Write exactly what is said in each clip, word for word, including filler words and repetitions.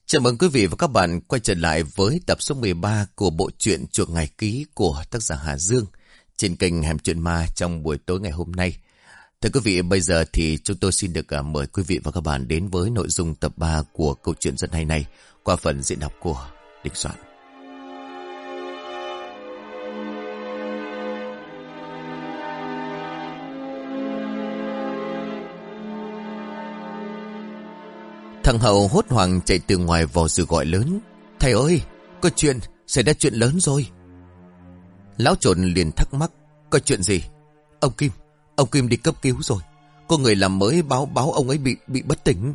Chào mừng quý vị và các bạn quay trở lại với tập số mười ba của bộ truyện Chuộc Ngày Ký của tác giả Hà Dương trên kênh Hẻm Chuyện Ma trong buổi tối ngày hôm nay. Thưa quý vị, bây giờ thì chúng tôi xin được mời quý vị và các bạn đến với nội dung tập ba của câu chuyện rất hay này qua phần diễn đọc của Đình Soạn. Thằng Hậu hốt hoảng chạy từ ngoài vào rồi gọi lớn: "Thầy ơi, có chuyện, xảy ra chuyện lớn rồi." Lão Trộn liền thắc mắc: "Có chuyện gì?" "Ông Kim, ông Kim đi cấp cứu rồi. Có người làm mới báo báo ông ấy bị bị bất tỉnh."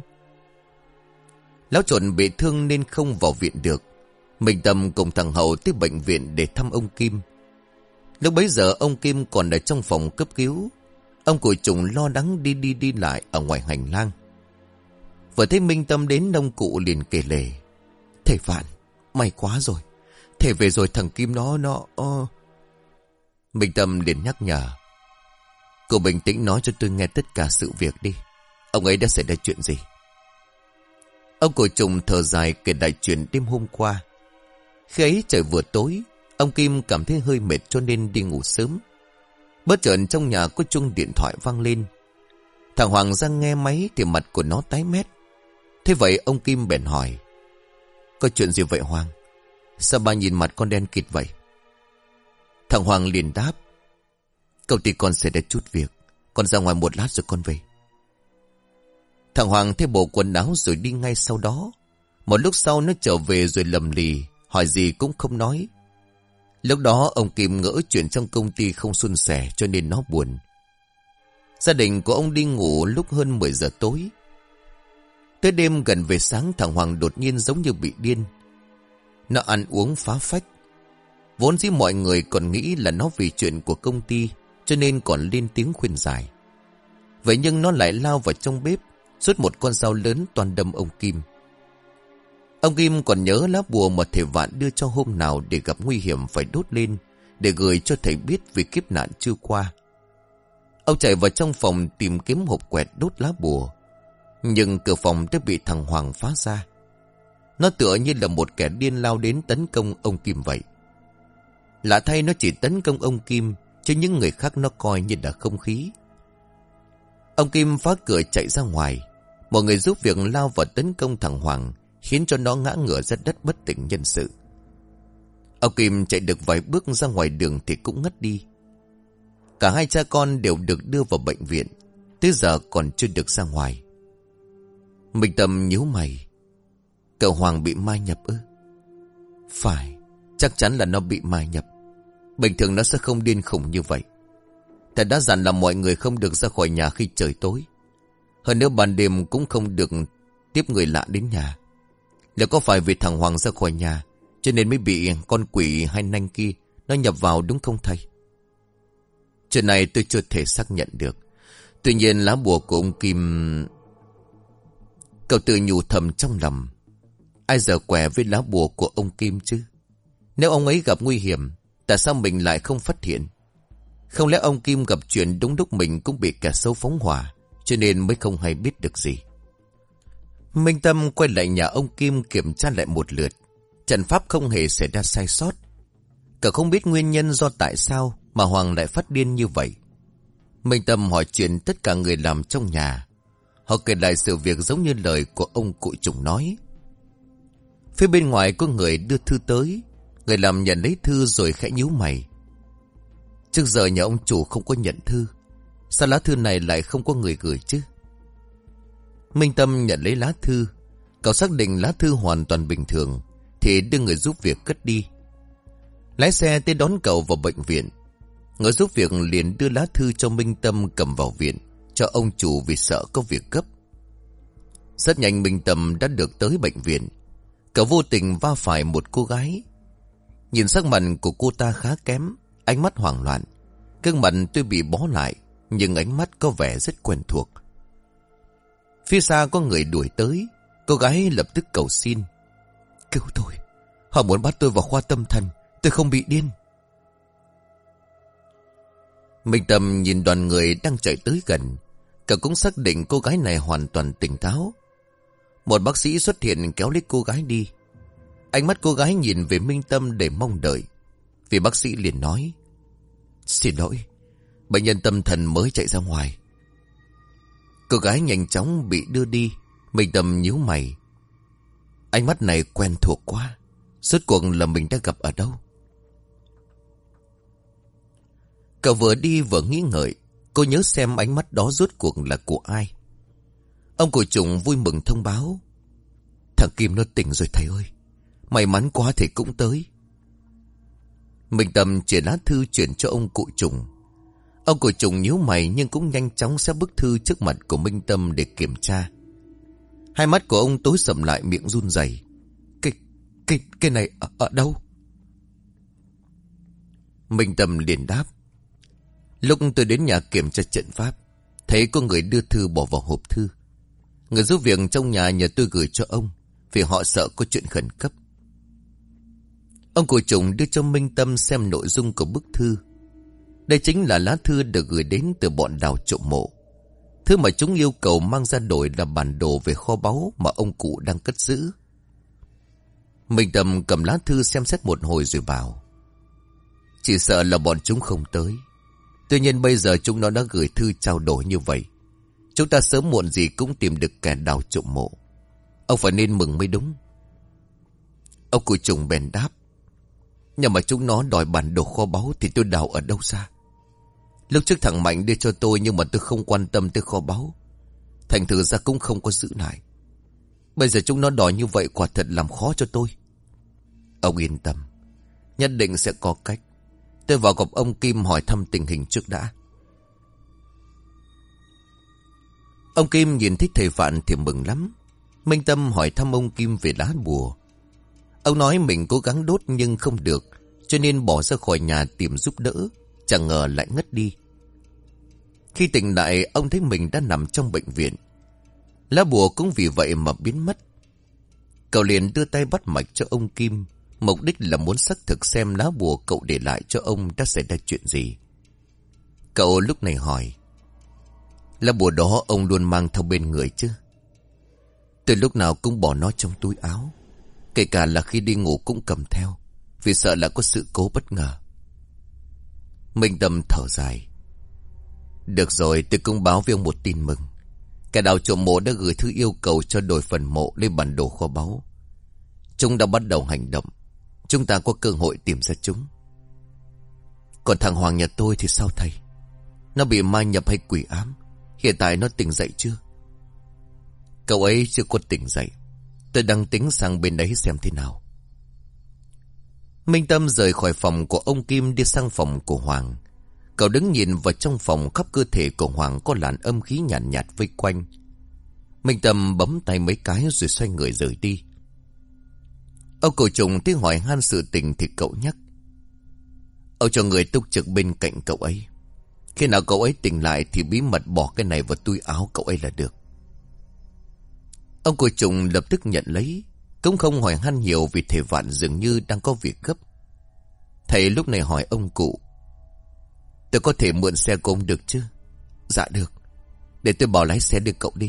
Lão Trộn bị thương nên không vào viện được. Minh Tâm cùng thằng Hậu tới bệnh viện để thăm ông Kim. Lúc bấy giờ ông Kim còn ở trong phòng cấp cứu. Ông Cụ Trùng lo lắng đi đi đi lại ở ngoài hành lang. Vừa thấy Minh Tâm đến, ông cụ liền kể lể: "Thầy Vạn, may quá rồi. Thầy về rồi thằng Kim nó nó uh... Minh Tâm liền nhắc nhở: "Cô bình tĩnh nói cho tôi nghe tất cả sự việc đi. Ông ấy đã xảy ra chuyện gì?" Ông Cụ Trùng thở dài kể đại chuyện đêm hôm qua. Khi ấy trời vừa tối, ông Kim cảm thấy hơi mệt cho nên đi ngủ sớm. Bất chợt trong nhà có chuông điện thoại vang lên. Thằng Hoàng ra nghe máy thì mặt của nó tái mét. Thế vậy ông Kim bèn hỏi: "Có chuyện gì vậy Hoàng? Sao ba nhìn mặt con đen kịt vậy?" Thằng Hoàng liền đáp: "Công ty con sẽ ra chút việc. Con ra ngoài một lát rồi con về." Thằng Hoàng thay bộ quần áo rồi đi ngay sau đó. Một lúc sau nó trở về rồi lầm lì, hỏi gì cũng không nói. Lúc đó ông Kim ngỡ chuyện trong công ty không suôn sẻ cho nên nó buồn. Gia đình của ông đi ngủ lúc hơn mười giờ tối. Tới đêm gần về sáng, thằng Hoàng đột nhiên giống như bị điên. Nó ăn uống phá phách. Vốn dĩ mọi người còn nghĩ là nó vì chuyện của công ty cho nên còn lên tiếng khuyên giải. Vậy nhưng nó lại lao vào trong bếp, rút một con dao lớn toan đâm ông Kim. Ông Kim còn nhớ lá bùa mà thầy Vạn đưa cho hôm nào để gặp nguy hiểm phải đốt lên, để gửi cho thầy biết vì kiếp nạn chưa qua. Ông chạy vào trong phòng tìm kiếm hộp quẹt đốt lá bùa. Nhưng cửa phòng đã bị thằng Hoàng phá ra. Nó tựa như là một kẻ điên lao đến tấn công ông Kim vậy. Lạ thay nó chỉ tấn công ông Kim, chứ những người khác nó coi như là không khí. Ông Kim phá cửa chạy ra ngoài. Mọi người giúp việc lao vào tấn công thằng Hoàng, khiến cho nó ngã ngửa ra đất bất tỉnh nhân sự. Ông Kim chạy được vài bước ra ngoài đường thì cũng ngất đi. Cả hai cha con đều được đưa vào bệnh viện, tới giờ còn chưa được ra ngoài. Minh Tâm nhíu mày: "Cậu Hoàng bị ma nhập ư?" "Phải, chắc chắn là nó bị ma nhập. Bình thường nó sẽ không điên khủng như vậy. Thầy đã dặn là mọi người không được ra khỏi nhà khi trời tối. Hơn nữa ban đêm cũng không được tiếp người lạ đến nhà. Liệu có phải vì thằng Hoàng ra khỏi nhà cho nên mới bị con quỷ hai nanh kia nó nhập vào đúng không thầy?" Chuyện này tôi chưa thể xác nhận được. Tuy nhiên lá bùa của ông Kim... Cậu tự nhủ thầm trong lòng: ai giờ quẻ với lá bùa của ông Kim chứ? Nếu ông ấy gặp nguy hiểm, tại sao mình lại không phát hiện? Không lẽ ông Kim gặp chuyện đúng lúc mình cũng bị kẻ xấu phóng hỏa, cho nên mới không hay biết được gì? Minh Tâm quay lại nhà ông Kim kiểm tra lại một lượt. Trận pháp không hề xảy ra sai sót. Cậu không biết nguyên nhân do tại sao mà Hoàng lại phát điên như vậy. Minh Tâm hỏi chuyện tất cả người làm trong nhà. Họ kể lại sự việc giống như lời của ông Cụ Trùng nói. Phía bên ngoài có người đưa thư tới. Người làm nhận lấy thư rồi khẽ nhíu mày: "Trước giờ nhà ông chủ không có nhận thư. Sao lá thư này lại không có người gửi chứ?" Minh Tâm nhận lấy lá thư. Cậu xác định lá thư hoàn toàn bình thường thì đưa người giúp việc cất đi. Lái xe tới đón cậu vào bệnh viện. Người giúp việc liền đưa lá thư cho Minh Tâm cầm vào viện cho ông chủ vì sợ có việc gấp. Rất nhanh Minh Tâm đã được tới bệnh viện. Cậu vô tình va phải một cô gái. Nhìn sắc mặt của cô ta khá kém, ánh mắt hoảng loạn. Gương mặt tuy bị bó lại nhưng ánh mắt có vẻ rất quen thuộc. Phía xa có người đuổi tới. Cô gái lập tức cầu xin: "Cứu tôi, họ muốn bắt tôi vào khoa tâm thần. Tôi không bị điên." Minh Tâm nhìn đoàn người đang chạy tới gần. Cậu cũng xác định cô gái này hoàn toàn tỉnh táo. Một bác sĩ xuất hiện kéo lấy cô gái đi. Ánh mắt cô gái nhìn về Minh Tâm để mong đợi. Vì bác sĩ liền nói: Xin lỗi, bệnh nhân tâm thần mới chạy ra ngoài. Cô gái nhanh chóng bị đưa đi. Minh Tâm nhíu mày. Ánh mắt này quen thuộc quá. Rốt cuộc là mình đã gặp ở đâu? Cậu vừa đi vừa nghĩ ngợi. Cô nhớ xem ánh mắt đó rốt cuộc là của ai. Ông cụ Trùng vui mừng thông báo: Thằng Kim nó tỉnh rồi thầy ơi. May mắn quá thầy cũng tới. Minh Tâm chuyển lá thư chuyển cho ông cụ Trùng. Ông cụ Trùng nhíu mày nhưng cũng nhanh chóng xếp bức thư trước mặt của Minh Tâm để kiểm tra. Hai mắt của ông tối sầm lại, miệng run rẩy. Cái, cái, cái này ở, ở đâu? Minh Tâm liền đáp: Lúc tôi đến nhà kiểm tra trận pháp, thấy có người đưa thư bỏ vào hộp thư. Người giúp việc trong nhà nhờ tôi gửi cho ông, vì họ sợ có chuyện khẩn cấp. Ông cụ Trùng đưa cho Minh Tâm xem nội dung của bức thư. Đây chính là lá thư được gửi đến từ bọn đào trộm mộ. Thứ mà chúng yêu cầu mang ra đổi là bản đồ về kho báu mà ông cụ đang cất giữ. Minh Tâm cầm lá thư xem xét một hồi rồi bảo: Chỉ sợ là bọn chúng không tới. Tuy nhiên bây giờ chúng nó đã gửi thư trao đổi như vậy, chúng ta sớm muộn gì cũng tìm được kẻ đào trộm mộ. Ông phải nên mừng mới đúng. Ông cụ Trùng bèn đáp: Nhưng mà chúng nó đòi bản đồ kho báu thì tôi đào ở đâu ra? Lúc trước thằng Mạnh đưa cho tôi, nhưng mà tôi không quan tâm tới kho báu, thành thử ra cũng không có giữ lại. Bây giờ chúng nó đòi như vậy quả thật làm khó cho tôi. Ông yên tâm, nhất định sẽ có cách. Tôi vào gặp ông Kim hỏi thăm tình hình trước đã. Ông Kim nhìn thấy thầy Vạn thì mừng lắm. Minh Tâm hỏi thăm ông Kim về lá bùa. Ông nói mình cố gắng đốt nhưng không được, cho nên bỏ ra khỏi nhà tìm giúp đỡ. Chẳng ngờ lại ngất đi. Khi tỉnh lại, ông thấy mình đã nằm trong bệnh viện. Lá bùa cũng vì vậy mà biến mất. Cậu liền đưa tay bắt mạch cho ông Kim, mục đích là muốn xác thực xem lá bùa cậu để lại cho ông đã xảy ra chuyện gì. Cậu lúc này hỏi: Lá bùa đó ông luôn mang theo bên người chứ? Từ lúc nào cũng bỏ nó trong túi áo, kể cả là khi đi ngủ cũng cầm theo, vì sợ là có sự cố bất ngờ. Minh Tâm thở dài: Được rồi, tôi cũng báo với ông một tin mừng. Kẻ đào trộm mộ đã gửi thư yêu cầu cho đổi phần mộ lên bản đồ kho báu. Chúng đã bắt đầu hành động. Chúng ta có cơ hội tìm ra chúng. Còn thằng Hoàng nhà tôi thì sao thầy? Nó bị ma nhập hay quỷ ám? Hiện tại nó tỉnh dậy chưa? Cậu ấy chưa có tỉnh dậy. Tôi đang tính sang bên đấy xem thế nào. Minh Tâm rời khỏi phòng của ông Kim đi sang phòng của Hoàng. Cậu đứng nhìn vào trong phòng, khắp cơ thể của Hoàng có làn âm khí nhàn nhạt, nhạt vây quanh. Minh Tâm bấm tay mấy cái rồi xoay người rời đi. Ông cụ Trùng tiếng hỏi han sự tình thì cậu nhắc: Ông cho người túc trực bên cạnh cậu ấy. Khi nào cậu ấy tỉnh lại thì bí mật bỏ cái này vào túi áo cậu ấy là được. Ông cụ Trùng lập tức nhận lấy, cũng không hỏi han nhiều vì thầy Vạn dường như đang có việc gấp. Thầy lúc này hỏi ông cụ: Tôi có thể mượn xe của ông được chứ? Dạ được, để tôi bảo lái xe đưa cậu đi.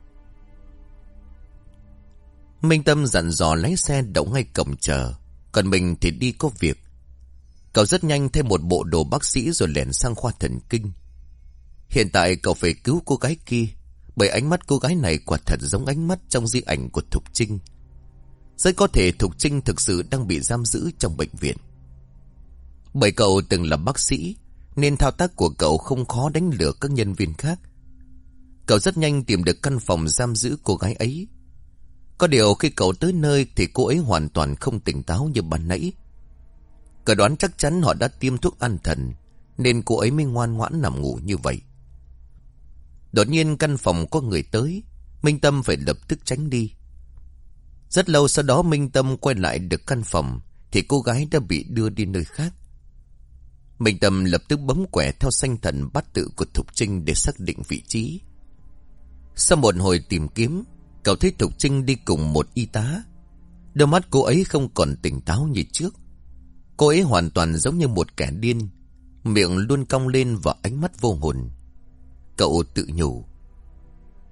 Minh Tâm dặn dò lái xe đậu ngay cổng chờ, còn mình thì đi có việc. Cậu rất nhanh thêm một bộ đồ bác sĩ rồi lẻn sang khoa thần kinh. Hiện tại cậu phải cứu cô gái kia, bởi ánh mắt cô gái này quả thật giống ánh mắt trong di ảnh của Thục Trinh. Rất có thể Thục Trinh thực sự đang bị giam giữ trong bệnh viện. Bởi cậu từng là bác sĩ, nên thao tác của cậu không khó đánh lừa các nhân viên khác. Cậu rất nhanh tìm được căn phòng giam giữ cô gái ấy. Có điều khi cậu tới nơi thì cô ấy hoàn toàn không tỉnh táo như ban nãy. Cậu đoán chắc chắn họ đã tiêm thuốc an thần, nên cô ấy mới ngoan ngoãn nằm ngủ như vậy. Đột nhiên căn phòng có người tới, Minh Tâm phải lập tức tránh đi. Rất lâu sau đó Minh Tâm quay lại được căn phòng thì cô gái đã bị đưa đi nơi khác. Minh Tâm lập tức bấm quẻ theo sanh thần bát tự của Thục Trinh để xác định vị trí. Sau một hồi tìm kiếm, cậu thấy Thục Trinh đi cùng một y tá. Đôi mắt cô ấy không còn tỉnh táo như trước. Cô ấy hoàn toàn giống như một kẻ điên, miệng luôn cong lên và ánh mắt vô hồn. Cậu tự nhủ: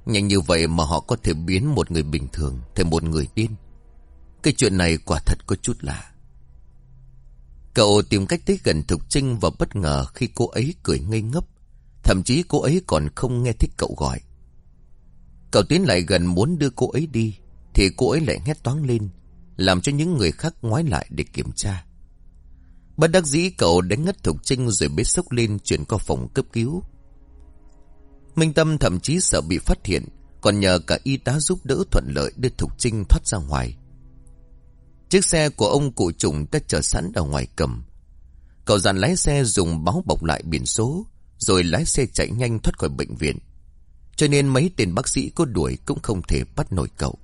Nhanh như vậy mà họ có thể biến một người bình thường thành một người điên. Cái chuyện này quả thật có chút lạ. Cậu tìm cách tới gần Thục Trinh và bất ngờ khi cô ấy cười ngây ngốc. Thậm chí cô ấy còn không nghe thích cậu gọi. Cậu tiến lại gần muốn đưa cô ấy đi thì cô ấy lại hét toáng lên, làm cho những người khác ngoái lại để kiểm tra. Bất đắc dĩ cậu đánh ngất Thục Trinh rồi bế xốc lên chuyển qua phòng cấp cứu. Minh Tâm thậm chí sợ bị phát hiện, còn nhờ cả y tá giúp đỡ thuận lợi đưa Thục Trinh thoát ra ngoài. Chiếc xe của ông cụ Trùng đã chờ sẵn ở ngoài cầm. Cậu dặn lái xe dùng báo bọc lại biển số, rồi lái xe chạy nhanh thoát khỏi bệnh viện. Cho nên mấy tên bác sĩ có đuổi cũng không thể bắt nổi cậu.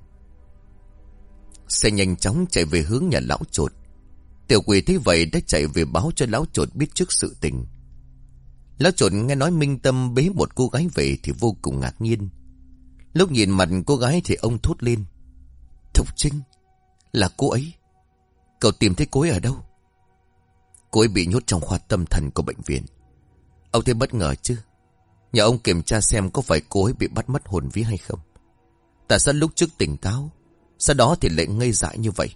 Xe nhanh chóng chạy về hướng nhà lão Chột. Tiểu Quỳ thấy vậy đã chạy về báo cho lão Chột biết trước sự tình. Lão Chột nghe nói Minh Tâm bế một cô gái về thì vô cùng ngạc nhiên. Lúc nhìn mặt cô gái thì ông thốt lên: Thục Trinh, là cô ấy. Cậu tìm thấy cô ấy ở đâu? Cô ấy bị nhốt trong khoa tâm thần của bệnh viện. Ông thấy bất ngờ chứ? Nhờ ông kiểm tra xem có phải cô ấy bị bắt mất hồn vía hay không. Tại sao lúc trước tỉnh táo, sau đó thì lại ngây dại như vậy?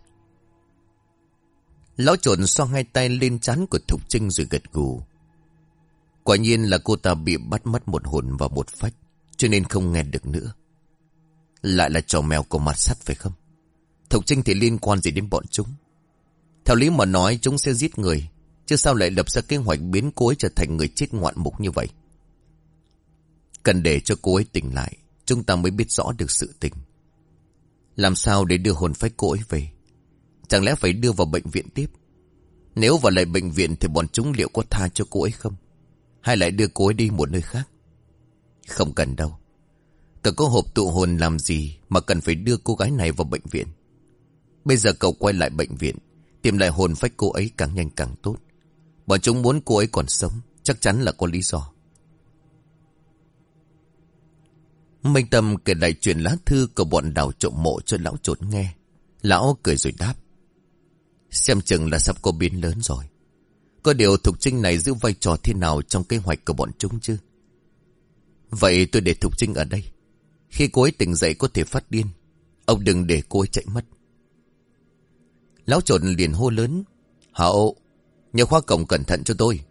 Lão Trộn xoa hai tay lên trán của Thục Trinh rồi gật gù. Quả nhiên là cô ta bị bắt mất một hồn và một phách, cho nên không nghe được nữa. Lại là trò mèo của mặt sắt phải không? Thục Trinh thì liên quan gì đến bọn chúng? Theo lý mà nói chúng sẽ giết người, chứ sao lại lập ra kế hoạch biến cô ấy trở thành người chết ngoạn mục như vậy? Cần để cho cô ấy tỉnh lại, chúng ta mới biết rõ được sự tình. Làm sao để đưa hồn phách cô ấy về? Chẳng lẽ phải đưa vào bệnh viện tiếp? Nếu vào lại bệnh viện thì bọn chúng liệu có tha cho cô ấy không? Hay lại đưa cô ấy đi một nơi khác? Không cần đâu. Cậu có hộp tụ hồn làm gì mà cần phải đưa cô gái này vào bệnh viện? Bây giờ cậu quay lại bệnh viện, tìm lại hồn phách cô ấy càng nhanh càng tốt. Bọn chúng muốn cô ấy còn sống, chắc chắn là có lý do. Minh Tâm kể lại chuyện lá thư của bọn đào trộm mộ cho lão Chột nghe. Lão cười rồi đáp: Xem chừng là sắp có biến lớn rồi. Có điều Thục Trinh này giữ vai trò thế nào trong kế hoạch của bọn chúng chứ? Vậy tôi để Thục Trinh ở đây. Khi cô ấy tỉnh dậy có thể phát điên. Ông đừng để cô ấy chạy mất. Lão Chột liền hô lớn: Hậu, nhớ khóa cổng cẩn thận cho tôi.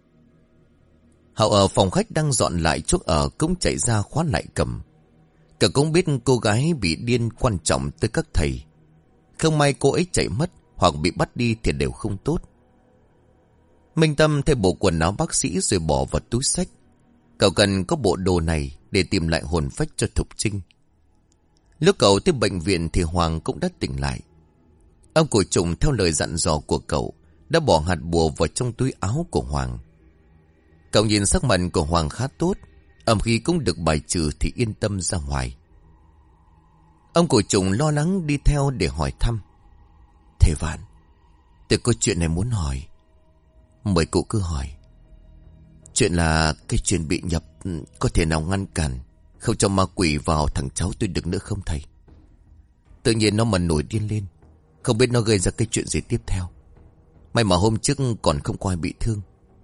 Hậu ở phòng khách đang dọn lại chỗ ở cũng chạy ra khóa lại cầm. Cậu cũng biết cô gái bị điên quan trọng tới các thầy. Không may cô ấy chạy mất hoặc bị bắt đi thì đều không tốt. Minh Tâm thay bộ quần áo bác sĩ rồi bỏ vào túi xách. Cậu cần có bộ đồ này để tìm lại hồn phách cho Thục Trinh. Lúc cậu tới bệnh viện thì Hoàng cũng đã tỉnh lại. Ông cụ Trùng theo lời dặn dò của cậu đã bỏ hạt bùa vào trong túi áo của Hoàng. Cậu nhìn sắc mặt của Hoàng khá tốt, âm khí cũng được bài trừ thì yên tâm ra ngoài. Ông cụ Trùng lo lắng đi theo để hỏi thăm: Thầy Vạn, tôi có chuyện này muốn hỏi. Mời cụ cứ hỏi. Chuyện là cái chuyện bị nhập, có thể nào ngăn cản không cho ma quỷ vào thằng cháu tôi được nữa không thầy? Tự nhiên nó mà nổi điên lên, không biết nó gây ra cái chuyện gì tiếp theo. May mà hôm trước còn không có ai bị thương.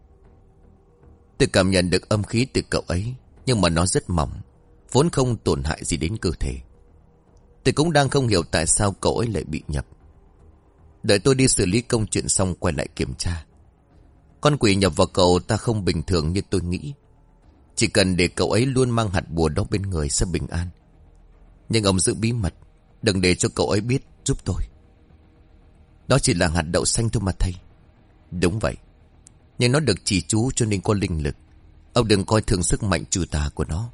Tôi cảm nhận được âm khí từ cậu ấy, nhưng mà nó rất mỏng, vốn không tổn hại gì đến cơ thể. Tôi cũng đang không hiểu tại sao cậu ấy lại bị nhập. Đợi tôi đi xử lý công chuyện xong quay lại kiểm tra. Con quỷ nhập vào cậu ta không bình thường như tôi nghĩ. Chỉ cần để cậu ấy luôn mang hạt bùa đó bên người sẽ bình an. Nhưng ông giữ bí mật, đừng để cho cậu ấy biết giúp tôi. Đó chỉ là hạt đậu xanh thôi mà thầy. Đúng vậy, nhưng nó được chỉ chú cho nên có linh lực. Ông đừng coi thường sức mạnh trừ tà của nó.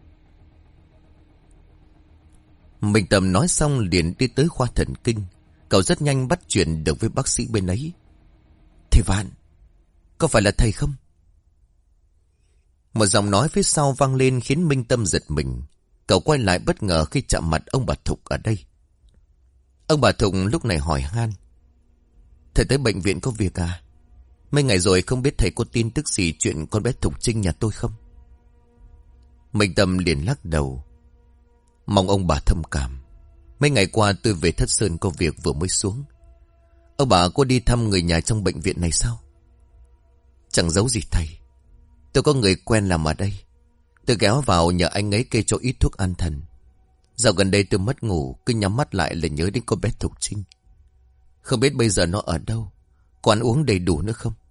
Minh Tâm nói xong liền đi tới khoa thần kinh. Cậu rất nhanh bắt chuyện được với bác sĩ bên ấy. Thầy Vạn, có phải là thầy không? Một giọng nói phía sau vang lên khiến Minh Tâm giật mình. Cậu quay lại bất ngờ khi chạm mặt ông bà Thục ở đây. Ông bà Thục lúc này hỏi han: Thầy tới bệnh viện có việc à? Mấy ngày rồi không biết thầy có tin tức gì chuyện con bé Thục Trinh nhà tôi không? Minh Tâm liền lắc đầu: Mong ông bà thông cảm. Mấy ngày qua tôi về Thất Sơn có việc vừa mới xuống. Ông bà có đi thăm người nhà trong bệnh viện này sao? Chẳng giấu gì thầy, tôi có người quen làm ở đây. Tôi kéo vào nhờ anh ấy kê cho ít thuốc an thần. Dạo gần đây tôi mất ngủ, cứ nhắm mắt lại là nhớ đến cô bé Thục Trinh. Không biết bây giờ nó ở đâu, có ăn uống đầy đủ nữa không?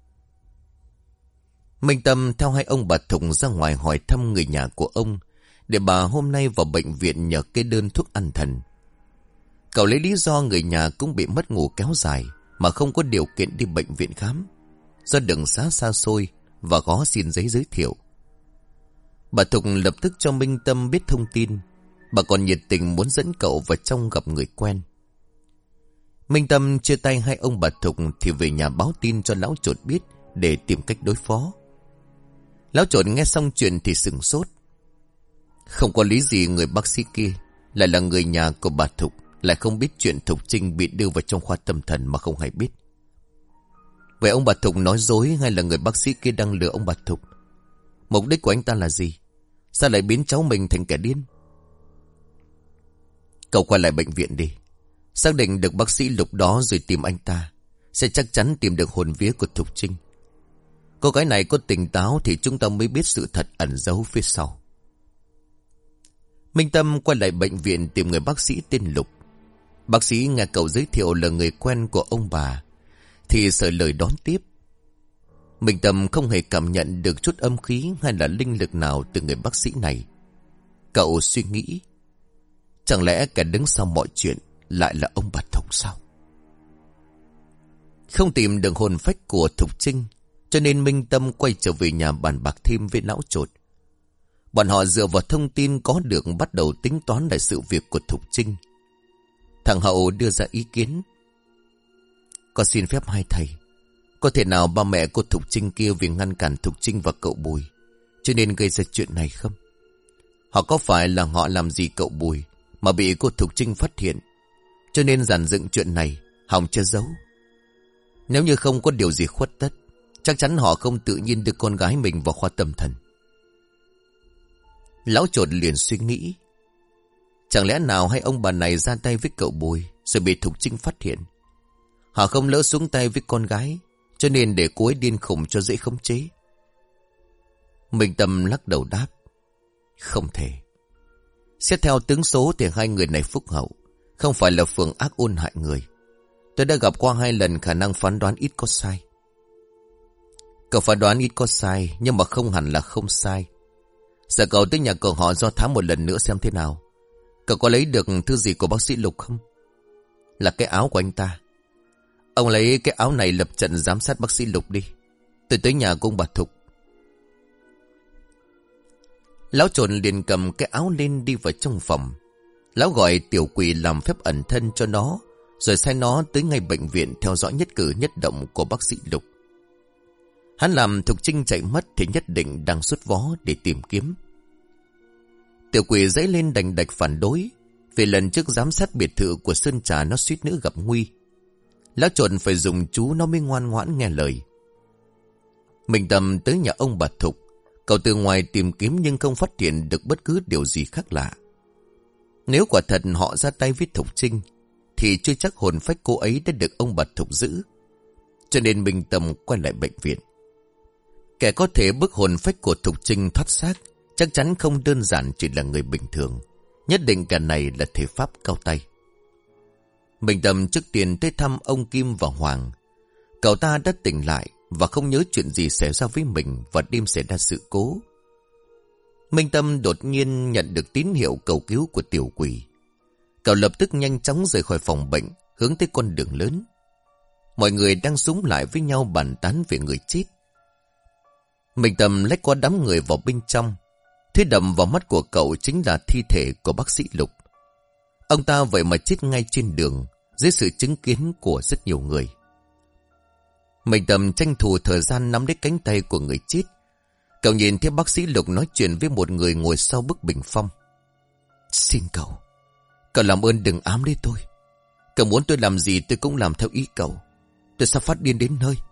Minh Tâm theo hai ông bà Thục ra ngoài hỏi thăm người nhà của ông, để bà hôm nay vào bệnh viện nhờ kê đơn thuốc an thần. Cậu lấy lý do người nhà cũng bị mất ngủ kéo dài mà không có điều kiện đi bệnh viện khám, do đường xá xa xôi và gõ xin giấy giới thiệu. Bà Thục lập tức cho Minh Tâm biết thông tin. Bà còn nhiệt tình muốn dẫn cậu vào trong gặp người quen. Minh Tâm chia tay hai ông bà Thục thì về nhà báo tin cho lão Chột biết để tìm cách đối phó. Lão Chột nghe xong chuyện thì sửng sốt. Không có lý gì người bác sĩ kia lại là người nhà của bà Thục lại không biết chuyện Thục Trinh bị đưa vào trong khoa tâm thần mà không hay biết. Vậy ông bà Thục nói dối hay là người bác sĩ kia đang lừa ông bà Thục? Mục đích của anh ta là gì? Sao lại biến cháu mình thành kẻ điên? Cậu quay lại bệnh viện đi, xác định được bác sĩ Lục đó rồi tìm anh ta, sẽ chắc chắn tìm được hồn vía của Thục Trinh. Cô gái này có tỉnh táo thì chúng ta mới biết sự thật ẩn giấu phía sau. Minh Tâm quay lại bệnh viện tìm người bác sĩ tên Lục. Bác sĩ nghe cậu giới thiệu là người quen của ông bà thì sởi lời đón tiếp. Minh Tâm không hề cảm nhận được chút âm khí hay là linh lực nào từ người bác sĩ này. Cậu suy nghĩ, chẳng lẽ kẻ đứng sau mọi chuyện lại là ông bà Thục sao? Không tìm được hồn phách của Thục Trinh, cho nên Minh Tâm quay trở về nhà bàn bạc thêm với lão Chột. Bọn họ dựa vào thông tin có được bắt đầu tính toán lại sự việc của Thục Trinh. Thằng Hậu đưa ra ý kiến. Con xin phép hai thầy, có thể nào ba mẹ của Thục Trinh kia vì ngăn cản Thục Trinh và cậu Bùi cho nên gây ra chuyện này không? Họ có phải là họ làm gì cậu Bùi mà bị cô Thục Trinh phát hiện, cho nên dàn dựng chuyện này hòng che giấu? Nếu như không có điều gì khuất tất, chắc chắn họ không tự nhiên đưa con gái mình vào khoa tâm thần. Lão Chột liền suy nghĩ, chẳng lẽ nào hai ông bà này ra tay với cậu Bùi rồi bị Thục Trinh phát hiện? Họ không lỡ xuống tay với con gái, cho nên để cô ấy điên khùng cho dễ khống chế. Minh Tâm lắc đầu đáp, không thể. Xét theo tướng số thì hai người này phúc hậu, không phải là phường ác ôn hại người. Tôi đã gặp qua hai lần, khả năng phán đoán ít có sai. Cậu phán đoán ít có sai, nhưng mà không hẳn là không sai. Giờ cậu tới nhà cậu họ do thám một lần nữa xem thế nào. Cậu có lấy được thư gì của bác sĩ Lục không? Là cái áo của anh ta. Ông lấy cái áo này lập trận giám sát bác sĩ Lục đi. Tôi tới nhà của ông bà Thục. Lão Trồn liền cầm cái áo lên đi vào trong phòng. Lão gọi tiểu quỷ làm phép ẩn thân cho nó, rồi sai nó tới ngay bệnh viện theo dõi nhất cử nhất động của bác sĩ Lục. Hắn làm Thục Trinh chạy mất thì nhất định đang xuất vó để tìm kiếm. Tiểu quỷ dãy lên đành đạch phản đối, vì lần trước giám sát biệt thự của Sơn Trà nó suýt nữa gặp nguy. Lão Trồn phải dùng chú nó mới ngoan ngoãn nghe lời. Minh Tâm tới nhà ông bà Thục. Cậu từ ngoài tìm kiếm nhưng không phát hiện được bất cứ điều gì khác lạ. Nếu quả thật họ ra tay với Thục Trinh thì chưa chắc hồn phách cô ấy đã được ông bà Thục giữ. Cho nên Minh Tâm quay lại bệnh viện. Kẻ có thể bức hồn phách của Thục Trinh thoát xác chắc chắn không đơn giản chỉ là người bình thường. Nhất định kẻ này là thể pháp cao tay. Minh Tâm trước tiên tới thăm ông Kim và Hoàng. Cậu ta đã tỉnh lại và không nhớ chuyện gì xảy ra với mình vào đêm xảy ra sự cố. Minh Tâm đột nhiên nhận được tín hiệu cầu cứu của tiểu quỷ. Cậu lập tức nhanh chóng rời khỏi phòng bệnh, hướng tới con đường lớn. Mọi người đang xúm lại với nhau bàn tán về người chết. Minh Tâm lách qua đám người vào bên trong. Thứ đập vào mắt của cậu chính là thi thể của bác sĩ Lục. Ông ta vậy mà chết ngay trên đường, dưới sự chứng kiến của rất nhiều người. Minh Tâm tranh thủ thời gian nắm lấy cánh tay của người chết. Cậu nhìn thấy bác sĩ Lục nói chuyện với một người ngồi sau bức bình phong. Xin cậu, cậu làm ơn đừng ám lấy tôi. Cậu muốn tôi làm gì tôi cũng làm theo ý cậu. Tôi sắp phát điên đến nơi.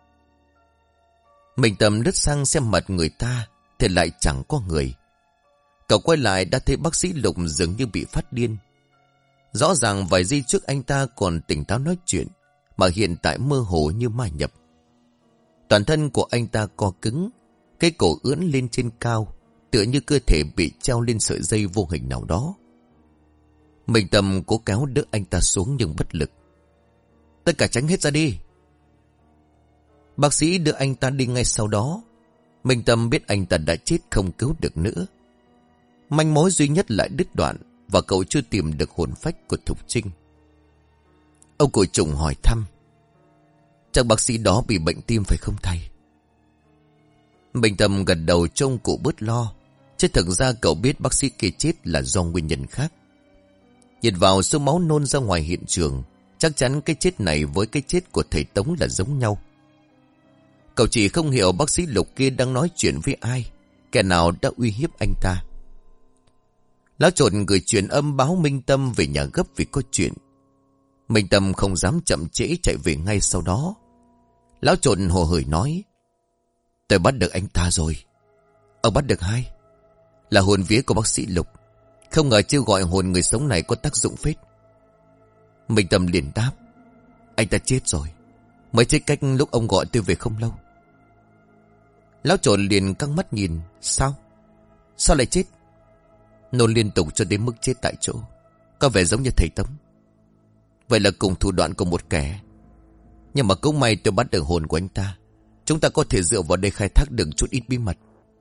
Minh Tâm lướt sang xem mặt người ta thì lại chẳng có người. Cậu quay lại đã thấy bác sĩ Lục dường như bị phát điên. Rõ ràng vài giây trước anh ta còn tỉnh táo nói chuyện, mà hiện tại mơ hồ như ma nhập. Toàn thân của anh ta co cứng, cái cổ ưỡn lên trên cao, tựa như cơ thể bị treo lên sợi dây vô hình nào đó. Minh Tâm cố kéo đỡ anh ta xuống nhưng bất lực. Tất cả tránh hết ra đi. Bác sĩ đưa anh ta đi ngay sau đó. Minh Tâm biết anh ta đã chết, không cứu được nữa. Manh mối duy nhất lại đứt đoạn, và cậu chưa tìm được hồn phách của Thục Trinh. Ông Cụ Trùng hỏi thăm. Chắc bác sĩ đó bị bệnh tim phải không thầy? Minh Tâm gật đầu cho ông cụ bớt lo. Chứ thực ra cậu biết bác sĩ kia chết là do nguyên nhân khác. Nhìn vào số máu nôn ra ngoài hiện trường, chắc chắn cái chết này với cái chết của thầy Tống là giống nhau. Cậu chỉ không hiểu bác sĩ Lục kia đang nói chuyện với ai, kẻ nào đã uy hiếp anh ta. Lão Trộn gửi truyền âm báo Minh Tâm về nhà gấp vì có chuyện. Minh Tâm không dám chậm trễ, chạy về ngay sau đó. Lão Trộn hồ hởi nói: Tôi bắt được anh ta rồi. Ông bắt được ai? Là hồn vía của bác sĩ Lục. Không ngờ chiêu gọi hồn người sống này có tác dụng phết. Minh Tâm liền đáp: Anh ta chết rồi, mới chết cách lúc ông gọi tôi về không lâu. Lão Trộn liền căng mắt nhìn. Sao? Sao lại chết? Nôn liên tục cho đến mức chết tại chỗ, có vẻ giống như thầy Tống. Vậy là cùng thủ đoạn của một kẻ. Nhưng mà cũng may tôi bắt được hồn của anh ta. Chúng ta có thể dựa vào đây khai thác được chút ít bí mật.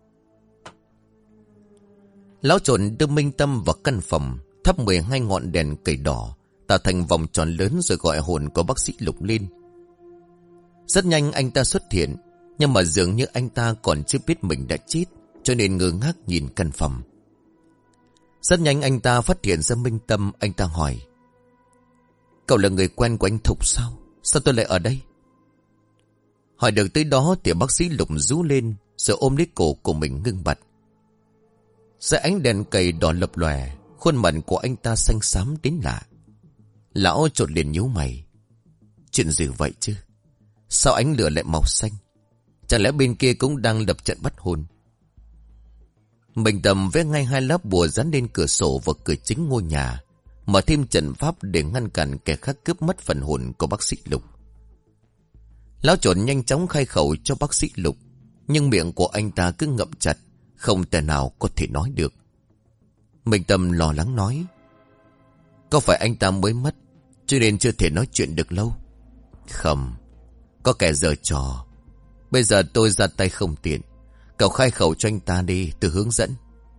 Lão Trộn đưa Minh Tâm vào căn phòng, thắp mười hai ngọn đèn cầy đỏ tạo thành vòng tròn lớn, rồi gọi hồn của bác sĩ Lục lên. Rất nhanh anh ta xuất hiện, nhưng mà dường như anh ta còn chưa biết mình đã chết, cho nên ngơ ngác nhìn căn phòng. Rất nhanh anh ta phát hiện ra Minh Tâm. Anh ta hỏi: Cậu là người quen của anh Thục sao? Sao tôi lại ở đây? Hỏi được tới đó thì bác sĩ Lục rú lên, rồi ôm lấy cổ của mình ngưng bặt. Dưới ánh đèn cầy đỏ lập lòe, khuôn mặt của anh ta xanh xám đến lạ. Lão Trộn liền nhíu mày. Chuyện gì vậy chứ? Sao ánh lửa lại màu xanh? Chẳng lẽ bên kia cũng đang lập trận bắt hồn? Minh Tâm vẽ ngay hai lá bùa dán lên cửa sổ và cửa chính ngôi nhà, mở thêm trận pháp để ngăn cản kẻ khác cướp mất phần hồn của bác sĩ Lục. Lão Trộn nhanh chóng khai khẩu cho bác sĩ Lục, nhưng miệng của anh ta cứ ngậm chặt, không thể nào có thể nói được. Minh Tâm lo lắng nói: Có phải anh ta mới mất, cho nên chưa thể nói chuyện được lâu? Không, có kẻ giở trò. Bây giờ tôi ra tay không tiện, cậu khai khẩu cho anh ta đi, tôi hướng dẫn.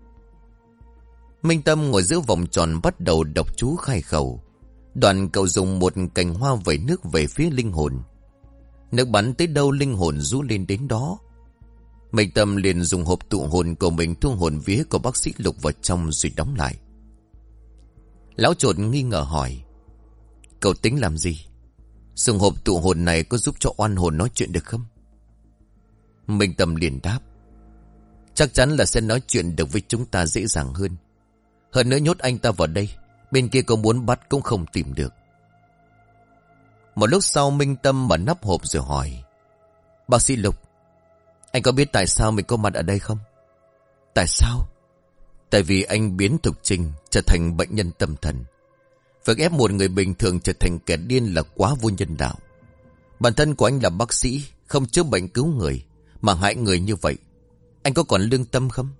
Minh Tâm ngồi giữa vòng tròn bắt đầu đọc chú khai khẩu. Đoạn cậu dùng một cành hoa vẩy nước về phía linh hồn. Nước bắn tới đâu linh hồn rú lên đến đó. Minh Tâm liền dùng hộp tụ hồn của mình thu hồn vía của bác sĩ Lục vào trong rồi đóng lại. Lão Trộn nghi ngờ hỏi: Cậu tính làm gì? Dùng hộp tụ hồn này có giúp cho oan hồn nói chuyện được không? Minh Tâm liền đáp: Chắc chắn là sẽ nói chuyện được với chúng ta dễ dàng hơn. Hơn nữa nhốt anh ta vào đây, bên kia có muốn bắt cũng không tìm được. Một lúc sau Minh Tâm mở nắp hộp rồi hỏi: Bác sĩ Lục, anh có biết tại sao mình có mặt ở đây không? Tại sao? Tại vì anh biến Thục Trinh trở thành bệnh nhân tâm thần. Việc ép một người bình thường trở thành kẻ điên là quá vô nhân đạo. Bản thân của anh là bác sĩ, không chữa bệnh cứu người, mà hại người như vậy, anh có còn lương tâm không?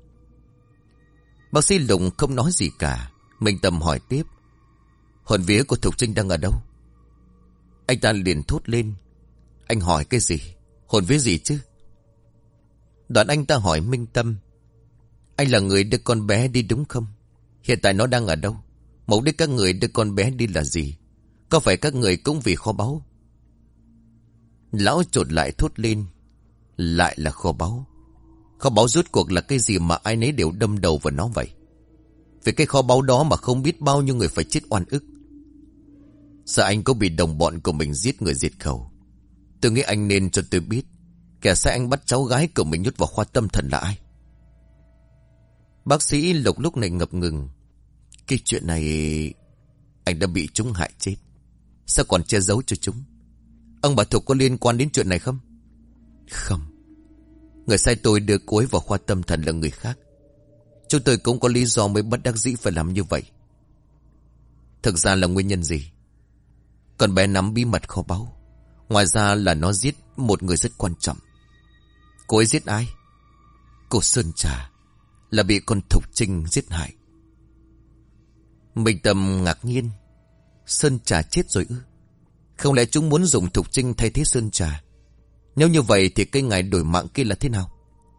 Bác sĩ Lục không nói gì cả. Minh Tâm hỏi tiếp: Hồn vía của Thục Trinh đang ở đâu? Anh ta liền thốt lên: Anh hỏi cái gì? Hồn vía gì chứ? Đoạn anh ta hỏi Minh Tâm: Anh là người đưa con bé đi đúng không? Hiện tại nó đang ở đâu? Mục đích các người đưa con bé đi là gì? Có phải các người cũng vì kho báu? Lão Trộn lại thốt lên: Lại là kho báu? Kho báu rốt cuộc là cái gì mà ai nấy đều đâm đầu vào nó vậy? Vì cái kho báu đó mà không biết bao nhiêu người phải chết oan ức. Sợ anh có bị đồng bọn của mình giết người diệt khẩu. Tôi nghĩ anh nên cho tôi biết kẻ sai anh bắt cháu gái của mình nhốt vào khoa tâm thần là ai. Bác sĩ Lục lúc này ngập ngừng. Cái chuyện này anh đã bị chúng hại chết, sao còn che giấu cho chúng? Ông bà Thục có liên quan đến chuyện này không? Không. Người sai tôi đưa cô ấy vào khoa tâm thần là người khác. Chúng tôi cũng có lý do mới bất đắc dĩ phải làm như vậy. Thực ra là nguyên nhân gì? Con bé nắm bí mật kho báu. Ngoài ra là nó giết một người rất quan trọng. Cô ấy giết ai? Cô Sơn Trà. là bị con Thục Trinh giết hại. Minh Tâm ngạc nhiên. Sơn Trà chết rồi ư? Không lẽ chúng muốn dùng Thục Trinh thay thế Sơn Trà? Nếu như vậy thì cây ngải đổi mạng kia là thế nào?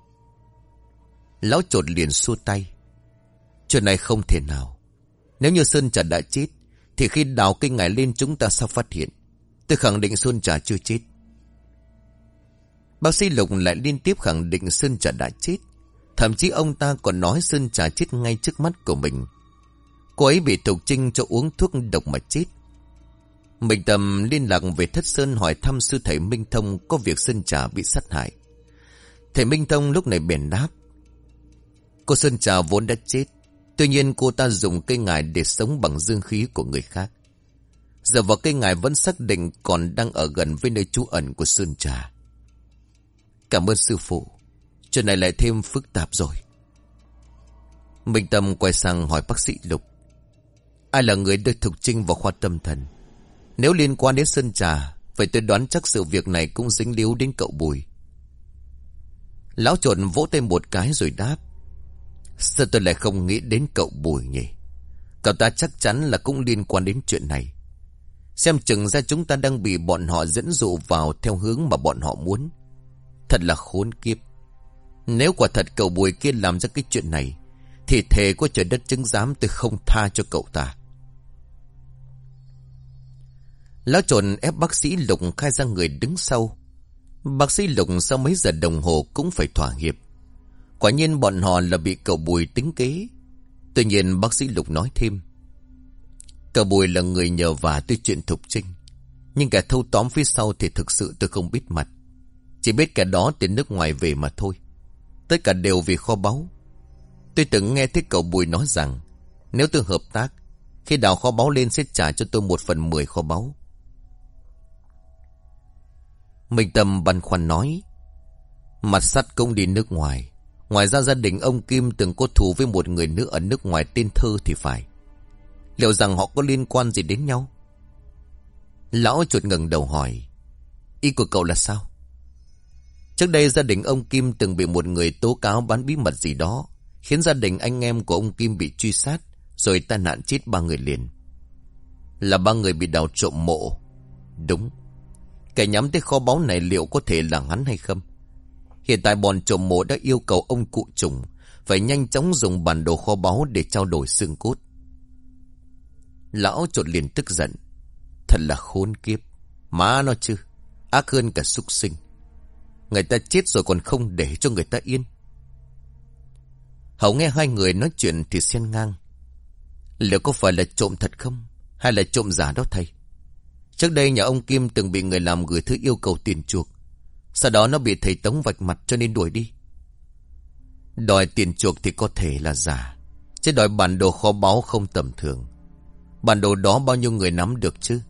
Lão Chột liền xua tay. Chuyện này không thể nào. Nếu như Sơn Trà đã chết thì khi đào cây ngải lên chúng ta sao phát hiện? Tôi khẳng định Sơn Trà chưa chết. Bác sĩ Lục lại liên tiếp khẳng định Sơn Trà đã chết. Thậm chí ông ta còn nói Sơn Trà chết ngay trước mắt của mình. Cô ấy bị Thục Trinh cho uống thuốc độc mà chết. Minh Tâm liên lạc về Thất Sơn hỏi thăm sư thầy Minh Thông có việc Sơn Trà bị sát hại. Thầy Minh Thông lúc này bèn đáp. Cô Sơn Trà vốn đã chết. Tuy nhiên cô ta dùng cây ngải để sống bằng dương khí của người khác. Giờ vào cây ngải vẫn xác định còn đang ở gần với nơi trú ẩn của Sơn Trà. Cảm ơn sư phụ. Chuyện này lại thêm phức tạp rồi. Minh Tâm quay sang hỏi bác sĩ Lục. Ai là người đưa Thục Trinh vào khoa tâm thần? Nếu liên quan đến Sơn Trà, vậy tôi đoán chắc sự việc này cũng dính líu đến cậu Bùi. Lão Chột vỗ tay một cái rồi đáp. Sao tôi lại không nghĩ đến cậu Bùi nhỉ? Cậu ta chắc chắn là cũng liên quan đến chuyện này. Xem chừng ra chúng ta đang bị bọn họ dẫn dụ vào theo hướng mà bọn họ muốn. Thật là khốn kiếp. Nếu quả thật cậu Bùi kia làm ra cái chuyện này thì thề có trời đất chứng giám tôi không tha cho cậu ta. Lão Chột ép bác sĩ Lục khai ra người đứng sau. Bác sĩ Lục sau mấy giờ đồng hồ cũng phải thỏa hiệp. Quả nhiên bọn họ là bị cậu Bùi tính kế. Tuy nhiên bác sĩ Lục nói thêm. Cậu Bùi là người nhờ vả tôi chuyện Thục Trinh. Nhưng kẻ thâu tóm phía sau thì thực sự tôi không biết mặt. Chỉ biết kẻ đó từ nước ngoài về mà thôi. Tất cả đều vì kho báu. Tôi từng nghe thấy cậu Bùi nói rằng nếu tôi hợp tác, khi đào kho báu lên sẽ trả cho tôi một phần mười kho báu. Minh Tâm băn khoăn nói. Mặt sắt cũng đi nước ngoài. Ngoài ra gia đình ông Kim từng có thù với một người nữ ở nước ngoài tên Thơ thì phải. Liệu rằng họ có liên quan gì đến nhau? Lão Chuột ngẩng đầu hỏi. Ý của cậu là sao? Trước đây gia đình ông Kim từng bị một người tố cáo bán bí mật gì đó, khiến gia đình anh em của ông Kim bị truy sát, rồi tai nạn chết ba người liền. Là ba người bị đào trộm mộ. Đúng. Kẻ nhắm tới kho báu này liệu có thể là hắn hay không? Hiện tại bọn trộm mộ đã yêu cầu ông cụ Trùng phải nhanh chóng dùng bản đồ kho báu để trao đổi xương cốt. Lão Chột liền tức giận. Thật là khốn kiếp. Má nó chứ. Ác hơn cả súc sinh. Người ta chết rồi còn không để cho người ta yên. Hậu nghe hai người nói chuyện thì xen ngang. Liệu có phải là trộm thật không? Hay là trộm giả đó thầy? Trước đây nhà ông Kim từng bị người làm gửi thư yêu cầu tiền chuộc. Sau đó nó bị thầy Tống vạch mặt cho nên đuổi đi. Đòi tiền chuộc thì có thể là giả, chứ đòi bản đồ kho báu không tầm thường. Bản đồ đó bao nhiêu người nắm được chứ?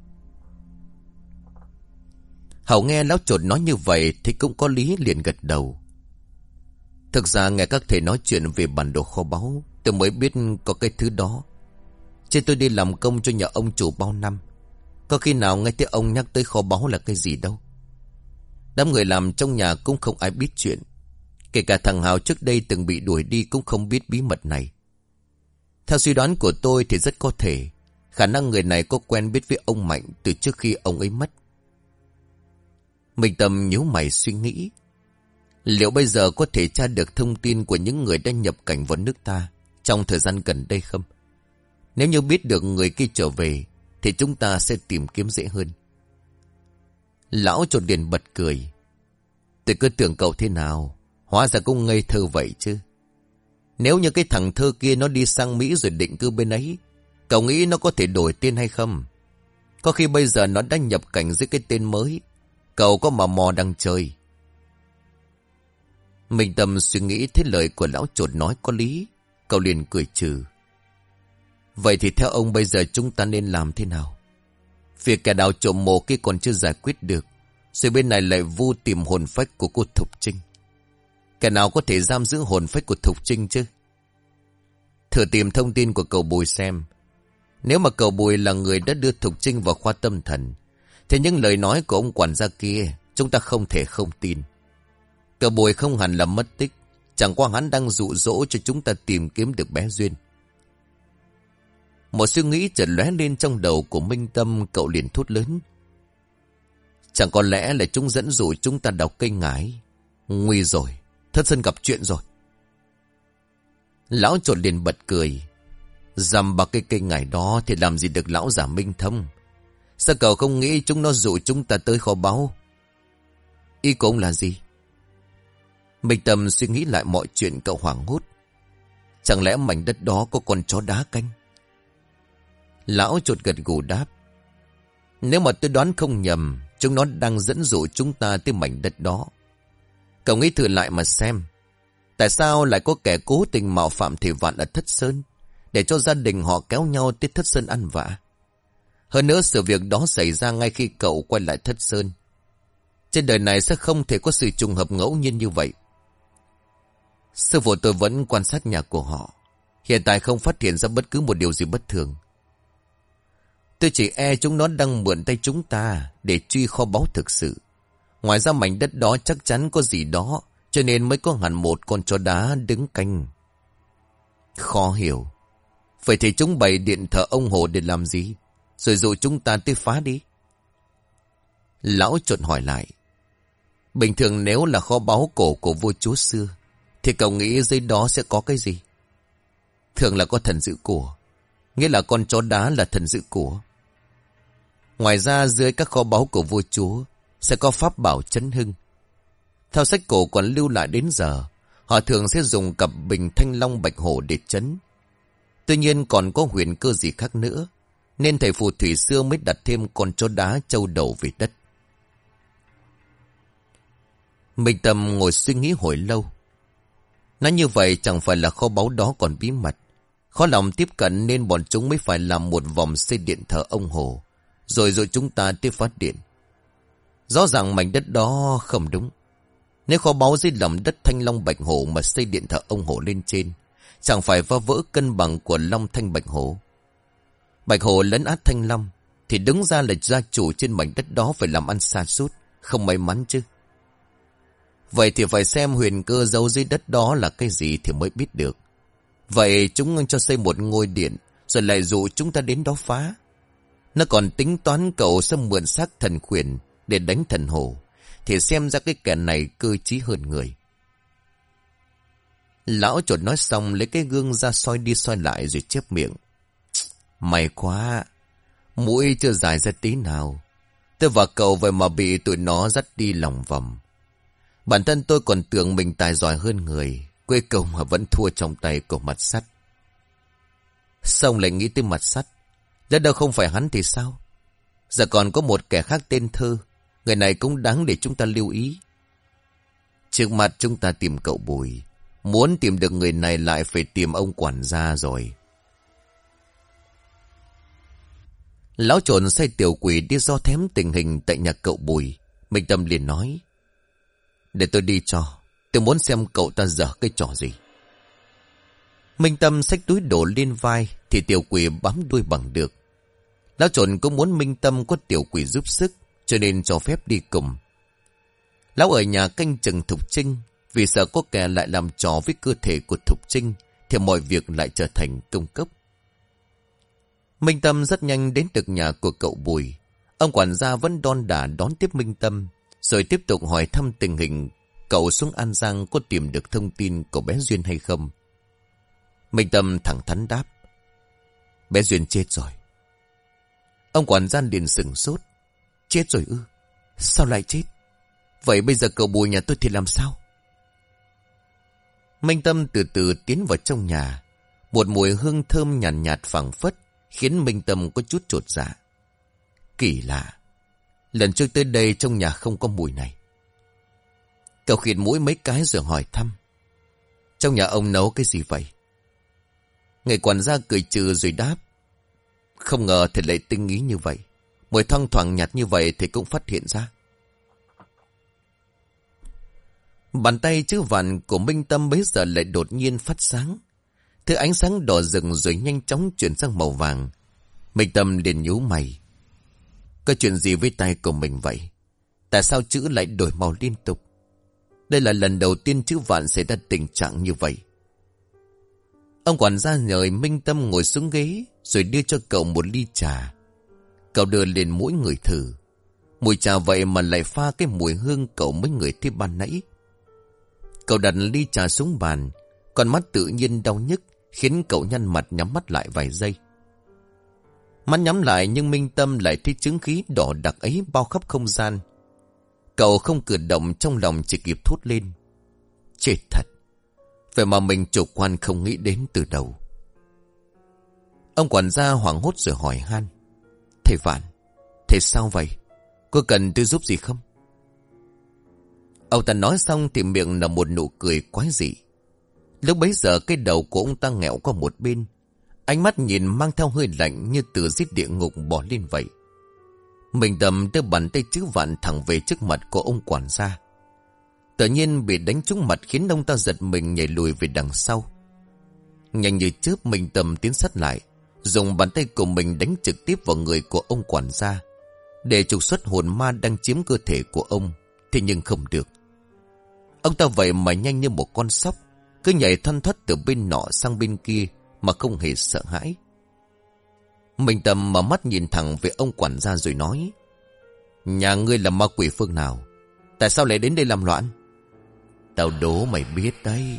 Hậu nghe Lão Chột nói như vậy thì cũng có lý, liền gật đầu. Thực ra nghe các thầy nói chuyện về bản đồ kho báu, tôi mới biết có cái thứ đó. Chứ tôi đi làm công cho nhà ông chủ bao năm, có khi nào nghe thấy ông nhắc tới kho báu là cái gì đâu. Đám người làm trong nhà cũng không ai biết chuyện. Kể cả thằng Hào trước đây từng bị đuổi đi cũng không biết bí mật này. Theo suy đoán của tôi thì rất có thể khả năng người này có quen biết với ông Mạnh từ trước khi ông ấy mất. Minh Tâm nhíu mày suy nghĩ. Liệu bây giờ có thể tra được thông tin của những người đã nhập cảnh vào nước ta trong thời gian gần đây không? Nếu như biết được người kia trở về thì chúng ta sẽ tìm kiếm dễ hơn. Lão Chột liền bật cười. Tôi cứ tưởng cậu thế nào, hóa ra cũng ngây thơ vậy chứ. Nếu như cái thằng Thơ kia nó đi sang Mỹ rồi định cư bên ấy, cậu nghĩ nó có thể đổi tên hay không? Có khi bây giờ nó đã nhập cảnh dưới cái tên mới. Cậu có mà mò đang chơi. Minh Tâm suy nghĩ thấy lời của Lão Chột nói có lý. Cậu liền cười trừ. Vậy thì theo ông bây giờ chúng ta nên làm thế nào? Việc kẻ đào trộm mộ kia còn chưa giải quyết được, rồi bên này lại vu tìm hồn phách của cô Thục Trinh. Kẻ nào có thể giam giữ hồn phách của Thục Trinh chứ? Thử tìm thông tin của cậu Bùi xem. Nếu mà cậu Bùi là người đã đưa Thục Trinh vào khoa tâm thần, thì những lời nói của ông quản gia kia chúng ta không thể không tin. Cậu Bùi không hẳn là mất tích, Chẳng qua hắn đang dụ dỗ cho chúng ta tìm kiếm được bé Duyên. Một suy nghĩ chợt lóe lên trong đầu của Minh Tâm, cậu liền thốt lớn. Chẳng có lẽ là chúng dẫn dụ chúng ta đào cây ngải. Nguy rồi, Thất Sơn gặp chuyện rồi. Lão Trột liền bật cười. Dằm vào cây cây ngải đó thì làm gì được lão già Minh Thâm. Sao cậu không nghĩ chúng nó dụ chúng ta tới kho báu? Ý của ông là gì? Minh Tâm suy nghĩ lại mọi chuyện, cậu hoảng hốt. Chẳng lẽ mảnh đất đó có con chó đá canh? Lão Trột gật gù đáp. Nếu mà tôi đoán không nhầm, chúng nó đang dẫn dụ chúng ta tới mảnh đất đó. Cậu nghĩ thử lại mà xem. Tại sao lại có kẻ cố tình mạo phạm thầy Vạn ở Thất Sơn, để cho gia đình họ kéo nhau tới Thất Sơn ăn vạ? Hơn nữa sự việc đó xảy ra ngay khi cậu quay lại Thất Sơn. Trên đời này sẽ không thể có sự trùng hợp ngẫu nhiên như vậy. Sư phụ tôi vẫn quan sát nhà của họ, hiện tại không phát hiện ra bất cứ một điều gì bất thường. Tôi chỉ e chúng nó đang mượn tay chúng ta để truy kho báu thực sự. Ngoài ra mảnh đất đó chắc chắn có gì đó, cho nên mới có hẳn một con chó đá đứng canh. Khó hiểu. Vậy thì chúng bày điện thờ ông Hồ để làm gì? Rồi dụ chúng ta tới phá đi. Lão Trột hỏi lại. Bình thường nếu là kho báu cổ của vua chúa xưa, thì cậu nghĩ dưới đó sẽ có cái gì? Thường là có thần giữ của. Nghĩa là con chó đá là thần giữ của. Ngoài ra dưới các kho báu của vua chúa sẽ có pháp bảo chấn hưng. Theo sách cổ còn lưu lại đến giờ, họ thường sẽ dùng cặp bình thanh long bạch hổ để chấn. Tuy nhiên còn có huyền cơ gì khác nữa, nên thầy phù thủy xưa mới đặt thêm con chó đá châu đầu về đất. Minh Tâm ngồi suy nghĩ hồi lâu. Nói như vậy chẳng phải là kho báu đó còn bí mật, khó lòng tiếp cận, nên bọn chúng mới phải làm một vòng xây điện thờ ông Hồ, rồi rồi chúng ta tiếp phát điện. Rõ ràng mảnh đất đó không đúng. Nếu kho báu dưới lòng đất thanh long bạch hổ mà xây điện thờ ông Hồ lên trên, chẳng phải phá vỡ cân bằng của long thanh bạch hổ. Bạch hổ lấn át thanh long, thì đứng ra là gia chủ trên mảnh đất đó phải làm ăn sa sút, không may mắn chứ. Vậy thì phải xem huyền cơ giấu dưới đất đó là cái gì thì mới biết được. Vậy chúng cho xây một ngôi điện, rồi lại dụ chúng ta đến đó phá. Nó còn tính toán cậu sẽ mượn xác thần quyền để đánh thần hồ, thì xem ra cái kẻ này cơ trí hơn người. Lão Trột nói xong lấy cái gương ra soi đi soi lại rồi chép miệng. May quá, mũi chưa dài ra tí nào. Tôi và cậu vậy mà bị tụi nó dắt đi lòng vòng. Bản thân tôi còn tưởng mình tài giỏi hơn người, cuối cùng mà vẫn thua trong tay của mặt sắt. Xong lại nghĩ tới mặt sắt, lỡ đâu không phải hắn thì sao? Giờ còn có một kẻ khác tên Thơ, người này cũng đáng để chúng ta lưu ý. Trước mặt chúng ta tìm cậu Bùi, muốn tìm được người này lại phải tìm ông quản gia rồi. Lão Trồn say tiểu quỷ đi do thém tình hình tại nhà cậu Bùi. Minh Tâm liền nói. Để tôi đi cho, tôi muốn xem cậu ta dở cái trò gì. Minh Tâm xách túi đổ lên vai, thì tiểu quỷ bám đuôi bằng được. Lão Trồn cũng muốn Minh Tâm có tiểu quỷ giúp sức, cho nên cho phép đi cùng. Lão ở nhà canh chừng Thục Trinh, vì sợ có kẻ lại làm trò với cơ thể của Thục Trinh, thì mọi việc lại trở thành công cốc. Minh Tâm rất nhanh đến được nhà của cậu Bùi. Ông quản gia vẫn đon đả đón tiếp Minh Tâm, rồi tiếp tục hỏi thăm tình hình cậu xuống An Giang có tìm được thông tin của bé Duyên hay không. Minh Tâm thẳng thắn đáp. Bé Duyên chết rồi. Ông quản gia liền sửng sốt. Chết rồi ư? Sao lại chết? Vậy bây giờ cậu Bùi nhà tôi thì làm sao? Minh Tâm từ từ tiến vào trong nhà. Một mùi hương thơm nhàn nhạt, nhạt phảng phất khiến Minh Tâm có chút chột dạ. Kỳ lạ, lần trước tới đây trong nhà không có mùi này. Cậu khịt mũi mấy cái rồi hỏi thăm. Trong nhà ông nấu cái gì vậy? Người quản gia cười trừ rồi đáp. Không ngờ thầy lại tinh ý như vậy. Mùi thoang thoảng nhạt như vậy thì cũng phát hiện ra. Bàn tay chữ vạn của Minh Tâm bấy giờ lại đột nhiên phát sáng. Thứ ánh sáng đỏ rừng rồi nhanh chóng chuyển sang màu vàng. Minh Tâm liền nhíu mày. Có chuyện gì với tay của mình vậy? Tại sao chữ lại đổi màu liên tục? Đây là lần đầu tiên chữ Vạn xảy ra tình trạng như vậy. Ông quản gia nhờ Minh Tâm ngồi xuống ghế, rồi đưa cho cậu một ly trà. Cậu đưa lên mỗi người thử. Mùi trà vậy mà lại pha cái mùi hương cậu mấy người thấy ban nãy. Cậu đặt ly trà xuống bàn, con mắt tự nhiên đau nhức, khiến cậu nhăn mặt nhắm mắt lại vài giây. Mắt nhắm lại nhưng Minh Tâm lại thấy chứng khí đỏ đặc ấy bao khắp không gian. Cậu không cử động, trong lòng chỉ kịp thốt lên: chết thật. Vậy mà mình chủ quan không nghĩ đến từ đầu. Ông quản gia hoảng hốt rồi hỏi han: thầy Vạn, thế sao vậy? Có cần tôi giúp gì không? Ông ta nói xong thì miệng là một nụ cười quái dị. Lúc bấy giờ cái đầu của ông ta nghẹo qua một bên, ánh mắt nhìn mang theo hơi lạnh như từ giết địa ngục bỏ lên vậy. Mình Tâm đưa bàn tay chữ Vạn thẳng về trước mặt của ông quản gia. Tự nhiên bị đánh trúng mặt khiến ông ta giật mình nhảy lùi về đằng sau. Nhanh như chớp Mình Tâm tiến sát lại, dùng bàn tay của mình đánh trực tiếp vào người của ông quản gia, để trục xuất hồn ma đang chiếm cơ thể của ông. Thế nhưng không được. Ông ta vậy mà nhanh như một con sóc, cứ nhảy thoăn thoắt từ bên nọ sang bên kia mà không hề sợ hãi. Mình Tâm mở mắt nhìn thẳng về ông quản gia rồi nói: nhà ngươi là ma quỷ phương nào? Tại sao lại đến đây làm loạn? Tao đố mày biết đấy.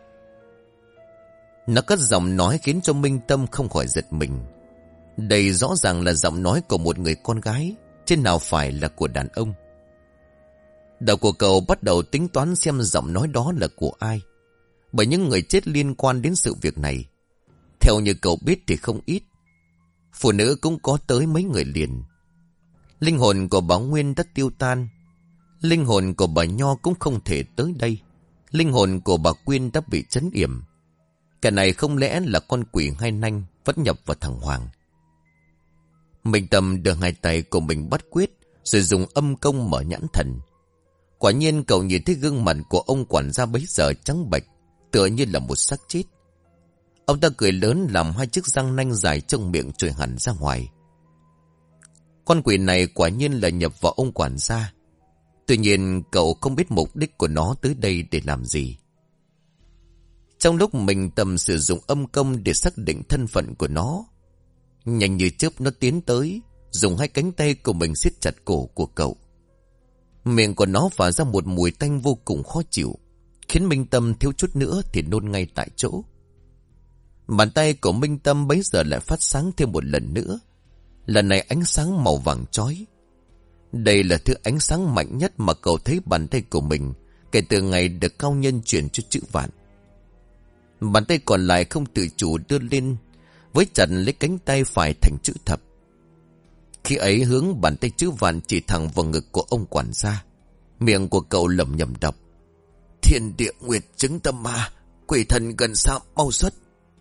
Nó cất giọng nói khiến cho Minh Tâm không khỏi giật mình. Đây rõ ràng là giọng nói của một người con gái, chứ nào phải là của đàn ông. Đầu của cậu bắt đầu tính toán xem giọng nói đó là của ai, bởi những người chết liên quan đến sự việc này, theo như cậu biết thì không ít. Phụ nữ cũng có tới mấy người liền. Linh hồn của bà Nguyên đã tiêu tan. Linh hồn của bà Nho cũng không thể tới đây. Linh hồn của bà Quyên đã bị trấn yểm. Cái này không lẽ là con quỷ hai nanh vẫn nhập vào thằng Hoàng? Minh Tâm đưa hai tay của mình bắt quyết, rồi dùng âm công mở nhãn thần. Quả nhiên cậu nhìn thấy gương mặt của ông quản gia bấy giờ trắng bệch, tựa như là một xác chết. Ông ta cười lớn làm hai chiếc răng nanh dài trong miệng trồi hẳn ra ngoài. Con quỷ này quả nhiên là nhập vào ông quản gia. Tuy nhiên cậu không biết mục đích của nó tới đây để làm gì. Trong lúc mình Tâm sử dụng âm công để xác định thân phận của nó, nhanh như chớp nó tiến tới, dùng hai cánh tay của mình siết chặt cổ của cậu. Miệng của nó phả ra một mùi tanh vô cùng khó chịu, khiến Minh Tâm thiếu chút nữa thì nôn ngay tại chỗ. Bàn tay của Minh Tâm bấy giờ lại phát sáng thêm một lần nữa. Lần này ánh sáng màu vàng chói. Đây là thứ ánh sáng mạnh nhất mà cậu thấy bàn tay của mình kể từ ngày được cao nhân chuyển cho chữ Vạn. Bàn tay còn lại không tự chủ đưa lên, với chặt lấy cánh tay phải thành chữ thập. Khi ấy hướng bàn tay chữ Vạn chỉ thẳng vào ngực của ông quản gia. Miệng của cậu lẩm nhẩm đọc: thiên địa nguyệt chứng tâm ma, quỷ thần gần xa mau xuất.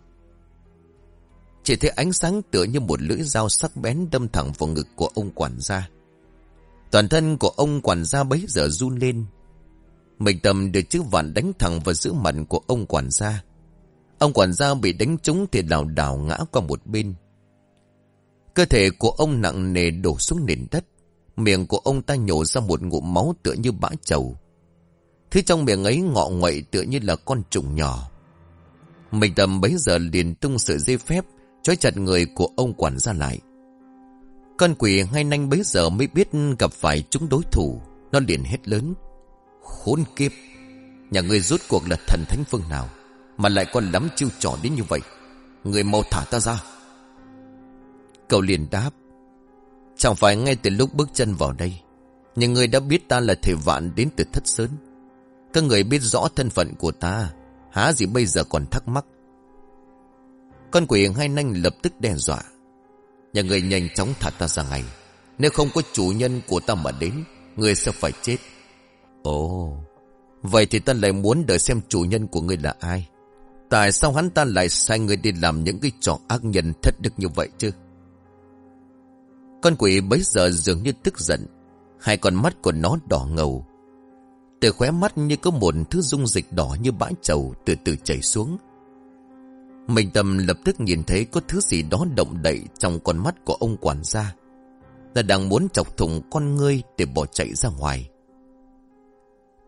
Chỉ thấy ánh sáng tựa như một lưỡi dao sắc bén đâm thẳng vào ngực của ông quản gia. Toàn thân của ông quản gia bấy giờ run lên. Mình Tâm được chữ Vạn đánh thẳng vào giữa mặt của ông quản gia. Ông quản gia bị đánh trúng thì lảo đảo ngã qua một bên. Cơ thể của ông nặng nề đổ xuống nền đất. Miệng của ông ta nhổ ra một ngụm máu tựa như bã trầu. Thứ trong miệng ấy ngọ nguậy tựa như là con trùng nhỏ. Mình Tâm bấy giờ liền tung sợi dây phép trói chặt người của ông quản gia lại. Con quỷ hai nanh bấy giờ mới biết gặp phải chúng đối thủ. Nó liền hét lớn: khốn kiếp, nhà ngươi rốt cuộc là thần thánh phương nào mà lại còn lắm chiêu trò đến như vậy? Người mau thả ta ra. Cậu liền đáp: chẳng phải ngay từ lúc bước chân vào đây, nhưng ngươi đã biết ta là thầy Vạn đến từ Thất Sơn. Các người biết rõ thân phận của ta, há gì bây giờ còn thắc mắc? Con quỷ hai nanh lập tức đe dọa: nhà người nhanh chóng thả ta ra ngay, nếu không có chủ nhân của ta mà đến, người sẽ phải chết. Ồ, vậy thì ta lại muốn đợi xem chủ nhân của ngươi là ai. Tại sao hắn ta lại sai ngươi đi làm những cái trò ác nhân thất đức như vậy chứ? Con quỷ bấy giờ dường như tức giận. Hai con mắt của nó đỏ ngầu. Từ khóe mắt như có một thứ dung dịch đỏ như bã trầu từ từ chảy xuống. Mình Tâm lập tức nhìn thấy có thứ gì đó động đậy trong con mắt của ông quản gia, là đang muốn chọc thủng con ngươi để bỏ chạy ra ngoài.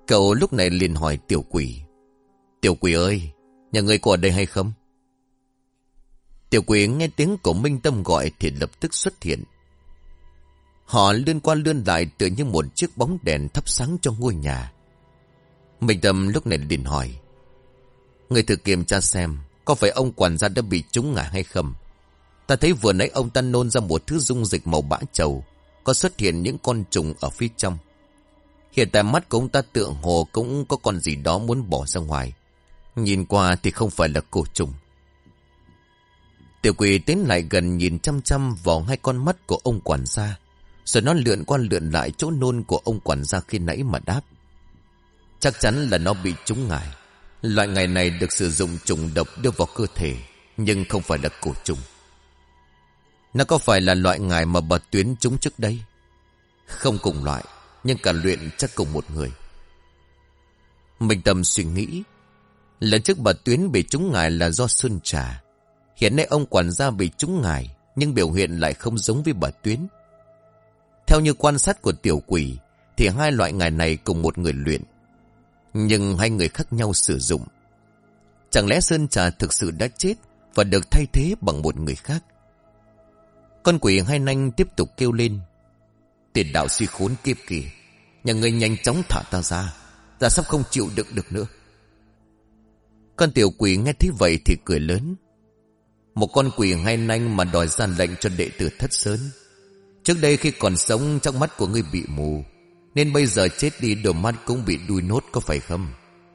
Cậu lúc này liền hỏi tiểu quỷ. Tiểu quỷ ơi, nhà ngươi có ở đây hay không? Tiểu quỷ nghe tiếng của Minh Tâm gọi thì lập tức xuất hiện. Họ lươn qua lươn lại tựa như một chiếc bóng đèn thắp sáng cho ngôi nhà. Minh Tâm lúc này liền hỏi. Người thử kiểm tra xem có phải ông quản gia đã bị trúng ngã hay không? Ta thấy vừa nãy ông ta nôn ra một thứ dung dịch màu bã trầu, có xuất hiện những con trùng ở phía trong. Hiện tại mắt của ông ta tựa hồ cũng có con gì đó muốn bỏ ra ngoài. Nhìn qua thì không phải là cổ trùng. Tiểu quỷ tiến lại gần nhìn chăm chăm vào hai con mắt của ông quản gia, rồi nó lượn qua lượn lại chỗ nôn của ông quản gia khi nãy mà đáp. Chắc chắn là nó bị trúng ngải. Loại ngải này được sử dụng trùng độc đưa vào cơ thể, nhưng không phải là cổ trùng. Nó có phải là loại ngải mà bà Tuyến trúng trước đây? Không cùng loại, nhưng cả luyện chắc cùng một người. Minh Tâm suy nghĩ. Lần trước bà Tuyến bị trúng ngải là do sơn trà. Hiện nay ông quản gia bị trúng ngải, nhưng biểu hiện lại không giống với bà Tuyến. Theo như quan sát của tiểu quỷ, thì hai loại ngải này cùng một người luyện, nhưng hai người khác nhau sử dụng. Chẳng lẽ sơn trà thực sự đã chết và được thay thế bằng một người khác? Con quỷ hai nanh tiếp tục kêu lên. Tiền đạo suy khốn kiếp kìa, nhà ngươi nhanh chóng thả ta ra, ta sắp không chịu đựng được nữa. Con tiểu quỷ nghe thấy vậy thì cười lớn. Một con quỷ hai nanh mà đòi ra lệnh cho đệ tử Thất Sơn. Trước đây khi còn sống trong mắt của ngươi bị mù, nên bây giờ chết đi đôi mắt cũng bị đuôi nốt, có phải không?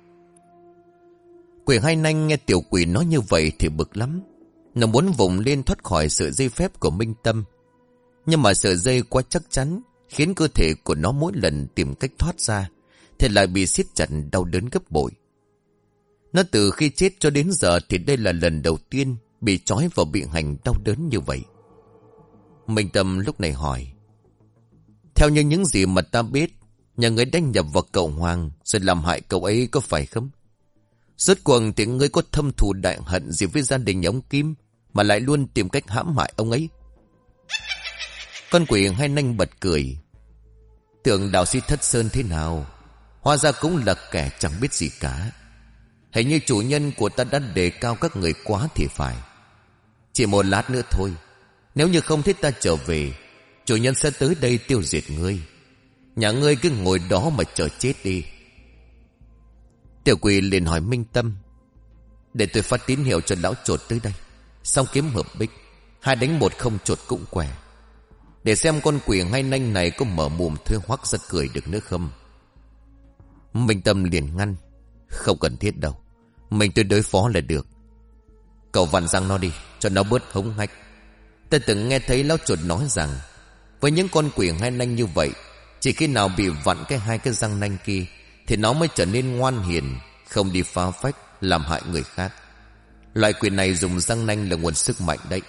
Quỷ hai nanh nghe tiểu quỷ nói như vậy thì bực lắm. Nó muốn vùng lên thoát khỏi sợi dây phép của Minh Tâm, nhưng mà sợi dây quá chắc chắn, khiến cơ thể của nó mỗi lần tìm cách thoát ra thì lại bị siết chặt đau đớn gấp bội. Nó từ khi chết cho đến giờ thì đây là lần đầu tiên bị trói và bị hành đau đớn như vậy. Minh Tâm lúc này hỏi. Theo như những gì mà ta biết, nhà ngươi đánh nhập vào cậu Hoàng rồi làm hại cậu ấy, có phải không? Rốt cuộc thì ngươi có thâm thù đại hận gì với gia đình ông Kim mà lại luôn tìm cách hãm hại ông ấy? Con quỷ hai nanh bật cười. Tưởng đạo sĩ Thất Sơn thế nào, hóa ra cũng là kẻ chẳng biết gì cả. Hình như chủ nhân của ta đã đề cao các người quá thì phải. Chỉ một lát nữa thôi, nếu như không thấy ta trở về, chủ nhân sẽ tới đây tiêu diệt ngươi. Nhà ngươi cứ ngồi đó mà chờ chết đi. Tiểu quỷ liền hỏi Minh Tâm. Để tôi phát tín hiệu cho lão chột tới đây, xong kiếm hợp bích, hai đánh một không chột cũng quẻ. Để xem con quỷ hai nanh này có mở mồm thuê hoắc ra cười được nữa không. Minh Tâm liền ngăn. Không cần thiết đâu, mình tôi đối phó là được. Cậu vặn răng nó đi, cho nó bớt hống hách. Ta từng nghe thấy lão chuột nói rằng, với những con quỷ hai nanh như vậy, chỉ khi nào bị vặn cái hai cái răng nanh kia thì nó mới trở nên ngoan hiền, không đi phá phách làm hại người khác. Loại quỷ này dùng răng nanh là nguồn sức mạnh đấy.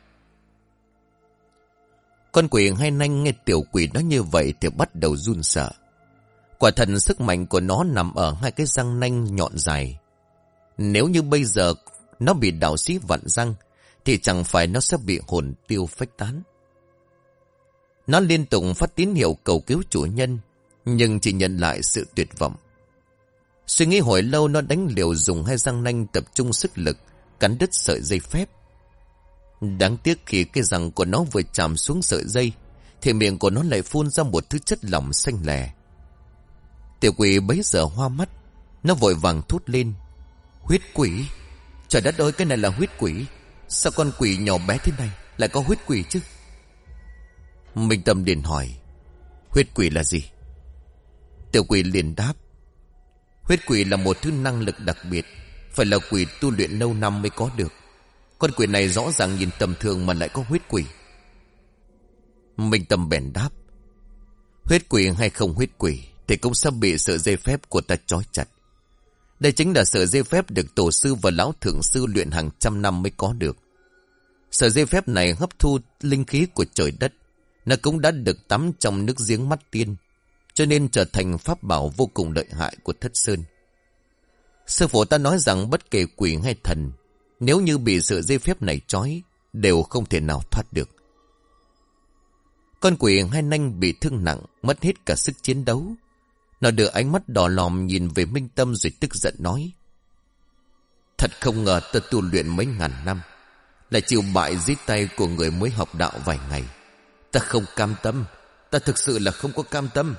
Con quỷ hai nanh nghe tiểu quỷ nói như vậy thì bắt đầu run sợ. Quả thật sức mạnh của nó nằm ở hai cái răng nanh nhọn dài. Nếu như bây giờ nó bị đạo sĩ vặn răng thì chẳng phải nó sẽ bị hồn tiêu phách tán. Nó liên tục phát tín hiệu cầu cứu chủ nhân, nhưng chỉ nhận lại sự tuyệt vọng. Suy nghĩ hồi lâu, nó đánh liều dùng hai răng nanh tập trung sức lực cắn đứt sợi dây phép. Đáng tiếc khi cái răng của nó vừa chạm xuống sợi dây thì miệng của nó lại phun ra một thứ chất lỏng xanh lè. Tiểu quỷ bấy giờ hoa mắt, nó vội vàng thốt lên. Huyết quỷ! Trời đất ơi, cái này là huyết quỷ! Sao con quỷ nhỏ bé thế này lại có huyết quỷ chứ? Minh Tâm liền hỏi. Huyết quỷ là gì? Tiểu quỷ liền đáp. Huyết quỷ là một thứ năng lực đặc biệt, phải là quỷ tu luyện lâu năm mới có được. Con quỷ này rõ ràng nhìn tầm thường mà lại có huyết quỷ. Minh Tâm bèn đáp. Huyết quỷ hay không huyết quỷ thì cũng sẽ bị sợi dây phép của ta trói chặt. Đây chính là sợi dây phép được tổ sư và lão thượng sư luyện hàng trăm năm mới có được. Sợi dây phép này hấp thu linh khí của trời đất. Nó cũng đã được tắm trong nước giếng mắt tiên, cho nên trở thành pháp bảo vô cùng lợi hại của Thất Sơn. Sư phụ ta nói rằng bất kể quỷ hay thần, nếu như bị sợi dây phép này trói, đều không thể nào thoát được. Con quỷ hai nanh bị thương nặng, mất hết cả sức chiến đấu. Nó đưa ánh mắt đỏ lòm nhìn về Minh Tâm rồi tức giận nói. Thật không ngờ ta tu luyện mấy ngàn năm, lại chịu bại dưới tay của người mới học đạo vài ngày. Ta không cam tâm, ta thực sự là không có cam tâm.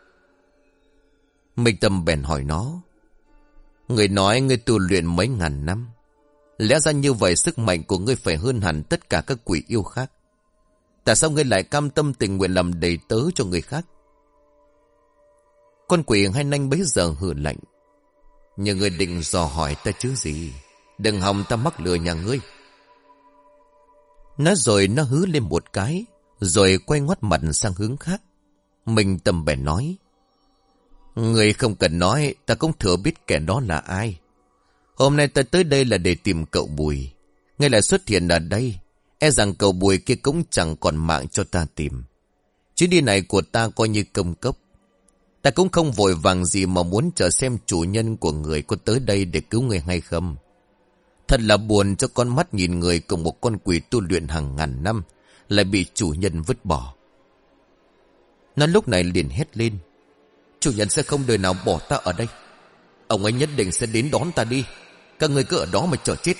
Minh Tâm bèn hỏi nó. Người nói ngươi tu luyện mấy ngàn năm, lẽ ra như vậy sức mạnh của ngươi phải hơn hẳn tất cả các quỷ yêu khác. Tại sao ngươi lại cam tâm tình nguyện làm đầy tớ cho người khác? Con quỷ hai nanh bấy giờ hừ lạnh. Nhưng ngươi định dò hỏi ta chứ gì? Đừng hòng ta mắc lừa nhà ngươi. Nói rồi nó hứ lên một cái, rồi quay ngoắt mặt sang hướng khác. Minh Tâm bèn nói. Ngươi không cần nói, ta cũng thừa biết kẻ đó là ai. Hôm nay ta tới đây là để tìm cậu Bùi. Ngươi lại xuất hiện ở đây, e rằng cậu Bùi kia cũng chẳng còn mạng cho ta tìm. Chuyến đi này của ta coi như công cốc. Ta cũng không vội vàng gì mà muốn chờ xem chủ nhân của người có tới đây để cứu người hay không. Thật là buồn cho con mắt nhìn người cùng một con quỷ tu luyện hàng ngàn năm lại bị chủ nhân vứt bỏ. Nó lúc này liền hét lên. Chủ nhân sẽ không đời nào bỏ ta ở đây. Ông ấy nhất định sẽ đến đón ta đi. Các người cứ ở đó mà chờ chết.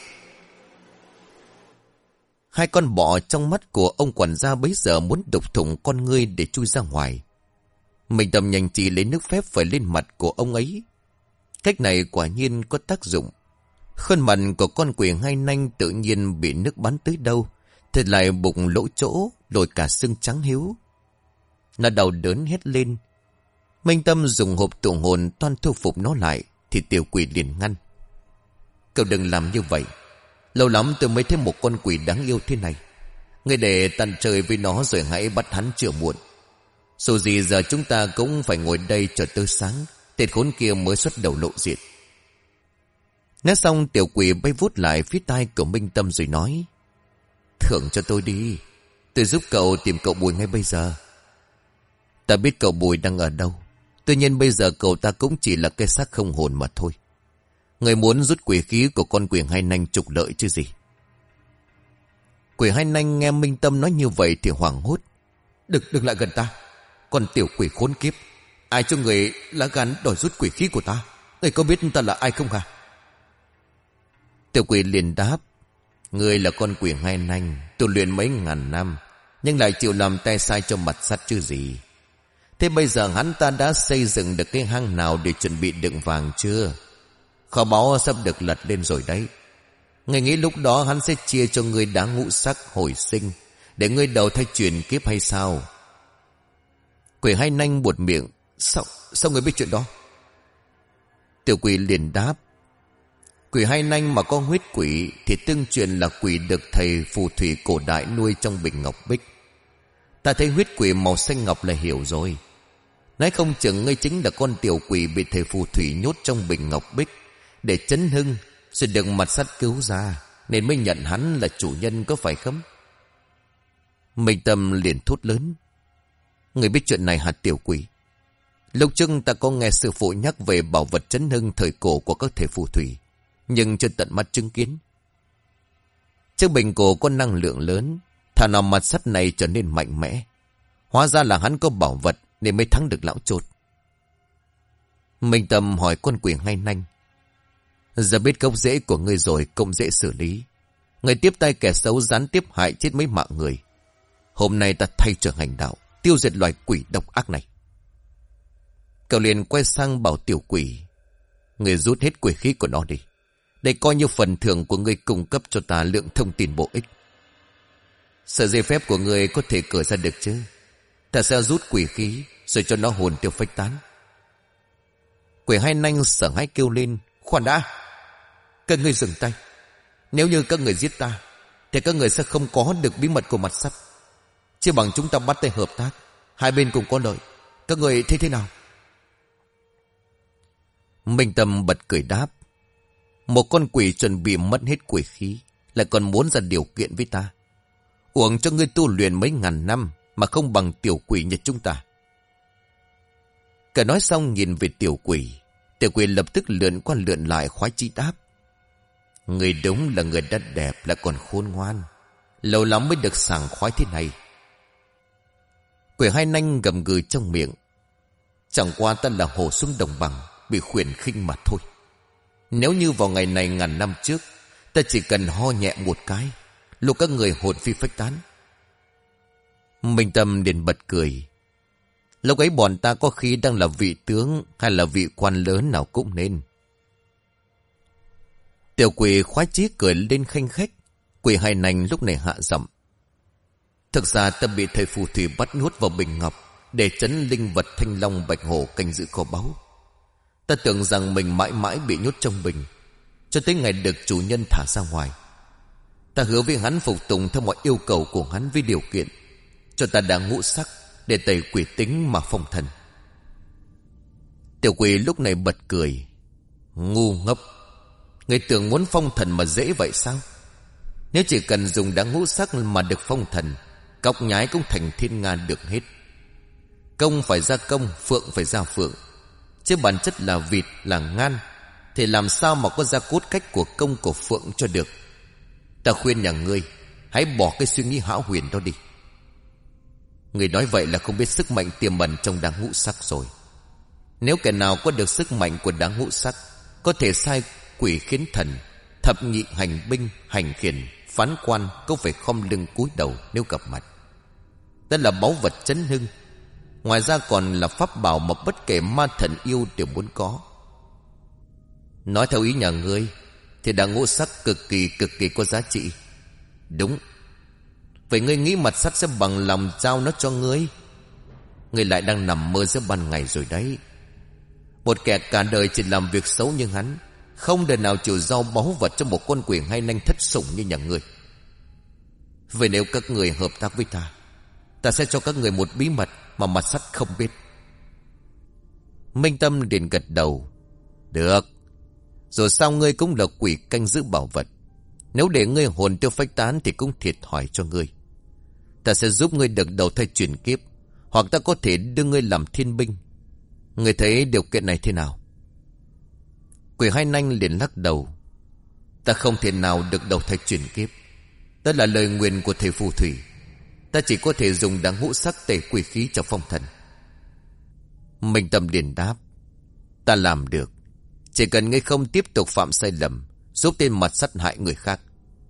Hai con bọ trong mắt của ông quản gia bấy giờ muốn đục thủng con ngươi để chui ra ngoài. Minh Tâm nhanh chỉ lấy nước phép phải lên mặt của ông ấy. Cách này quả nhiên có tác dụng. Khuôn mặt của con quỷ hai nanh tự nhiên bị nước bắn tới đâu thì lại bụng lỗ chỗ, lồi cả xương trắng hiếu. Nó đau đớn hét lên. Minh Tâm dùng hộp tụ hồn toan thu phục nó lại thì tiểu quỷ liền ngăn. Cậu đừng làm như vậy. Lâu lắm tôi mới thấy một con quỷ đáng yêu thế này. Ngươi để tàn trời với nó rồi hãy bắt hắn chưa muộn. Dù gì giờ chúng ta cũng phải ngồi đây chờ tới sáng, tên khốn kia mới xuất đầu lộ diện. Nói xong tiểu quỷ bay vút lại phía tai của Minh Tâm rồi nói. Thưởng cho tôi đi. Tôi giúp cậu tìm cậu Bùi ngay bây giờ. Ta biết cậu Bùi đang ở đâu. Tuy nhiên bây giờ cậu ta cũng chỉ là cái xác không hồn mà thôi. Người muốn rút quỷ khí của con quỷ hai nanh trục lợi chứ gì. Quỷ hai nanh nghe Minh Tâm nói như vậy thì hoảng hốt. Đừng, đừng lại gần ta. Còn tiểu quỷ khốn kiếp, ai cho người lá gan đòi rút quỷ khí của ta? Người có biết ta là ai không hả? Tiểu quỷ liền đáp. Người là con quỷ hai nanh, tu luyện mấy ngàn năm, nhưng lại chịu làm tay sai cho mặt sắt chứ gì. Thế bây giờ hắn ta đã xây dựng được cái hang nào để chuẩn bị đựng vàng chưa? Kho báu sắp được lật lên rồi đấy. Người nghĩ lúc đó hắn sẽ chia cho người đá ngũ sắc hồi sinh để ngươi đầu thai truyền kiếp hay sao? Quỷ hai nanh buột miệng. Sao, sao người biết chuyện đó? Tiểu quỷ liền đáp. Quỷ hai nanh mà có huyết quỷ thì tương truyền là quỷ được thầy phù thủy cổ đại nuôi trong bình ngọc bích. Ta thấy huyết quỷ màu xanh ngọc là hiểu rồi. Nói không chừng ngươi chính là con tiểu quỷ bị thầy phù thủy nhốt trong bình ngọc bích để chấn hưng rồi được mặt sắt cứu ra, nên mới nhận hắn là chủ nhân, có phải không? Minh Tâm liền thốt lớn. Người biết chuyện này hả tiểu quỷ? Lúc trước ta có nghe sư phụ nhắc về bảo vật chấn hưng thời cổ của các thầy phù thủy, nhưng chưa tận mắt chứng kiến. Chiếc bình cổ có năng lượng lớn, thà nào mặt sắt này trở nên mạnh mẽ. Hóa ra là hắn có bảo vật nên mới thắng được lão chột. Minh Tâm hỏi con quỷ hai nanh. Giờ biết gốc rễ của ngươi rồi cũng dễ xử lý. Người tiếp tay kẻ xấu gián tiếp hại chết mấy mạng người. Hôm nay ta thay trở hành đạo, tiêu diệt loài quỷ độc ác này. Cậu liền quay sang bảo tiểu quỷ. Người rút hết quỷ khí của nó đi. Đây coi như phần thưởng của ngươi cung cấp cho ta lượng thông tin bổ ích. Sợi dây phép của ngươi có thể cởi ra được chứ? Ta sẽ rút quỷ khí rồi cho nó hồn tiêu phách tán. Quỷ hai nanh sợ hãi kêu lên. Khoan đã, các ngươi dừng tay. Nếu như các người giết ta thì các người sẽ không có được bí mật của mặt sắt. Chỉ bằng chúng ta bắt tay hợp tác, hai bên cùng có lợi. Các người thấy thế nào? Minh Tâm bật cười đáp. Một con quỷ chuẩn bị mất hết quỷ khí lại còn muốn ra điều kiện với ta. Uổng cho ngươi tu luyện mấy ngàn năm mà không bằng tiểu quỷ như chúng ta. Cả nói xong nhìn về tiểu quỷ. Tiểu quỷ lập tức lượn qua lượn lại khoái chí đáp. Người đúng là người đất đẹp lại còn khôn ngoan. Lâu lắm mới được sảng khoái thế này. Quỷ hai nanh gầm gừ trong miệng. Chẳng qua ta là hổ xuống đồng bằng, bị khuyển khinh mà thôi. Nếu như vào ngày này ngàn năm trước, ta chỉ cần ho nhẹ một cái, lúc các người hồn phi phách tán. Minh Tâm liền bật cười. Lúc ấy bọn ta có khi đang là vị tướng hay là vị quan lớn nào cũng nên. Tiểu Quỷ khoái chí cười lên khanh khách. Quỷ Hai Nanh lúc này hạ giọng. Thực ra ta bị thầy phù thủy bắt nuốt vào bình ngọc để trấn linh vật thanh long bạch hổ canh giữ kho báu. Ta tưởng rằng mình mãi mãi bị nhốt trong bình, cho tới ngày được chủ nhân thả ra ngoài. Ta hứa với hắn phục tùng theo mọi yêu cầu của hắn với điều kiện cho ta đã ngũ sắc để tẩy quỷ tính mà phong thần. Tiểu Quỷ lúc này bật cười. Ngu ngốc, người tưởng muốn phong thần mà dễ vậy sao? Nếu chỉ cần dùng đá ngũ sắc mà được phong thần, cọc nhái cũng thành thiên nga được hết. Công phải ra công, phượng phải ra phượng, chứ bản chất là vịt là ngan, thì làm sao mà có ra cốt cách của công của phượng cho được. Ta khuyên nhà ngươi hãy bỏ cái suy nghĩ hão huyền đó đi. Người nói vậy là không biết sức mạnh tiềm ẩn trong đá ngũ sắc rồi. Nếu kẻ nào có được sức mạnh của đá ngũ sắc, có thể sai quỷ khiến thần, thập nhị hành binh, hành khiển, phán quan cũng phải khom lưng cúi đầu nếu gặp mặt. Đó là báu vật chấn hưng. Ngoài ra còn là pháp bảo mà bất kể ma thần yêu đều muốn có. Nói theo ý nhà ngươi thì đá ngũ sắc cực kỳ cực kỳ có giá trị. Đúng. Vậy ngươi nghĩ mặt sắt sẽ bằng lòng giao nó cho ngươi? Ngươi lại đang nằm mơ giữa ban ngày rồi đấy. Một kẻ cả đời chỉ làm việc xấu như hắn, không đời nào chịu giao báu vật cho một con quỷ Hai Nanh thất sủng như nhà ngươi. Vậy nếu các người hợp tác với ta, ta sẽ cho các người một bí mật mà mặt sắt không biết. Minh Tâm liền gật đầu. Được. Rồi sao ngươi cũng là quỷ canh giữ bảo vật. Nếu để ngươi hồn tiêu phách tán thì cũng thiệt thòi cho ngươi. Ta sẽ giúp ngươi được đầu thai chuyển kiếp, hoặc ta có thể đưa ngươi làm thiên binh. Ngươi thấy điều kiện này thế nào? Quỷ Hai Nanh liền lắc đầu. Ta không thể nào được đầu thai chuyển kiếp. Đó là lời nguyền của thầy phù thủy. Ta chỉ có thể dùng đá ngũ sắc tẩy quỷ khí cho phong thần. Minh Tâm liền đáp. Ta làm được. Chỉ cần ngươi không tiếp tục phạm sai lầm, giúp tên mặt sắt hại người khác.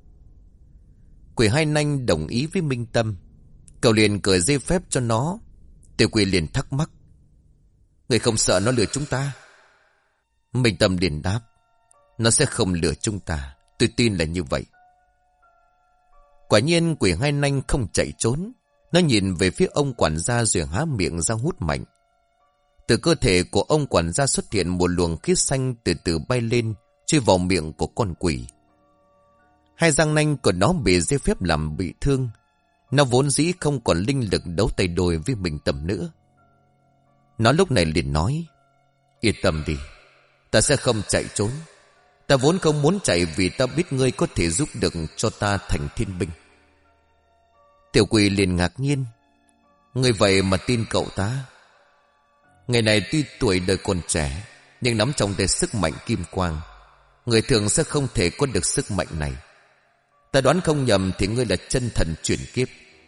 Quỷ Hai Nanh đồng ý với Minh Tâm. Cậu liền cởi dây phép cho nó. Tiểu Quỷ liền thắc mắc. Ngươi không sợ nó lừa chúng ta? Minh Tâm liền đáp. Nó sẽ không lừa chúng ta. Tôi tin là như vậy. Quả nhiên quỷ Hai Nanh không chạy trốn. Nó nhìn về phía ông quản gia rồi há miệng ra hút mạnh. Từ cơ thể của ông quản gia xuất hiện một luồng khí xanh từ từ bay lên, chui vào miệng của con quỷ. Hai răng nanh của nó bị dây phép làm bị thương. Nó vốn dĩ không còn linh lực đấu tay đôi với Minh Tâm nữa. Nó lúc này liền nói. Yên tâm đi, ta sẽ không chạy trốn. Ta vốn không muốn chạy vì ta biết ngươi có thể giúp được cho ta thành thiên binh. Tiểu Quỷ liền ngạc nhiên. Ngươi vậy mà tin cậu ta? Ngày này tuy tuổi đời còn trẻ, nhưng nắm trong tay sức mạnh kim quang. Người thường sẽ không thể có được sức mạnh này. Ta đoán không nhầm thì ngươi là chân thần chuyển kiếp.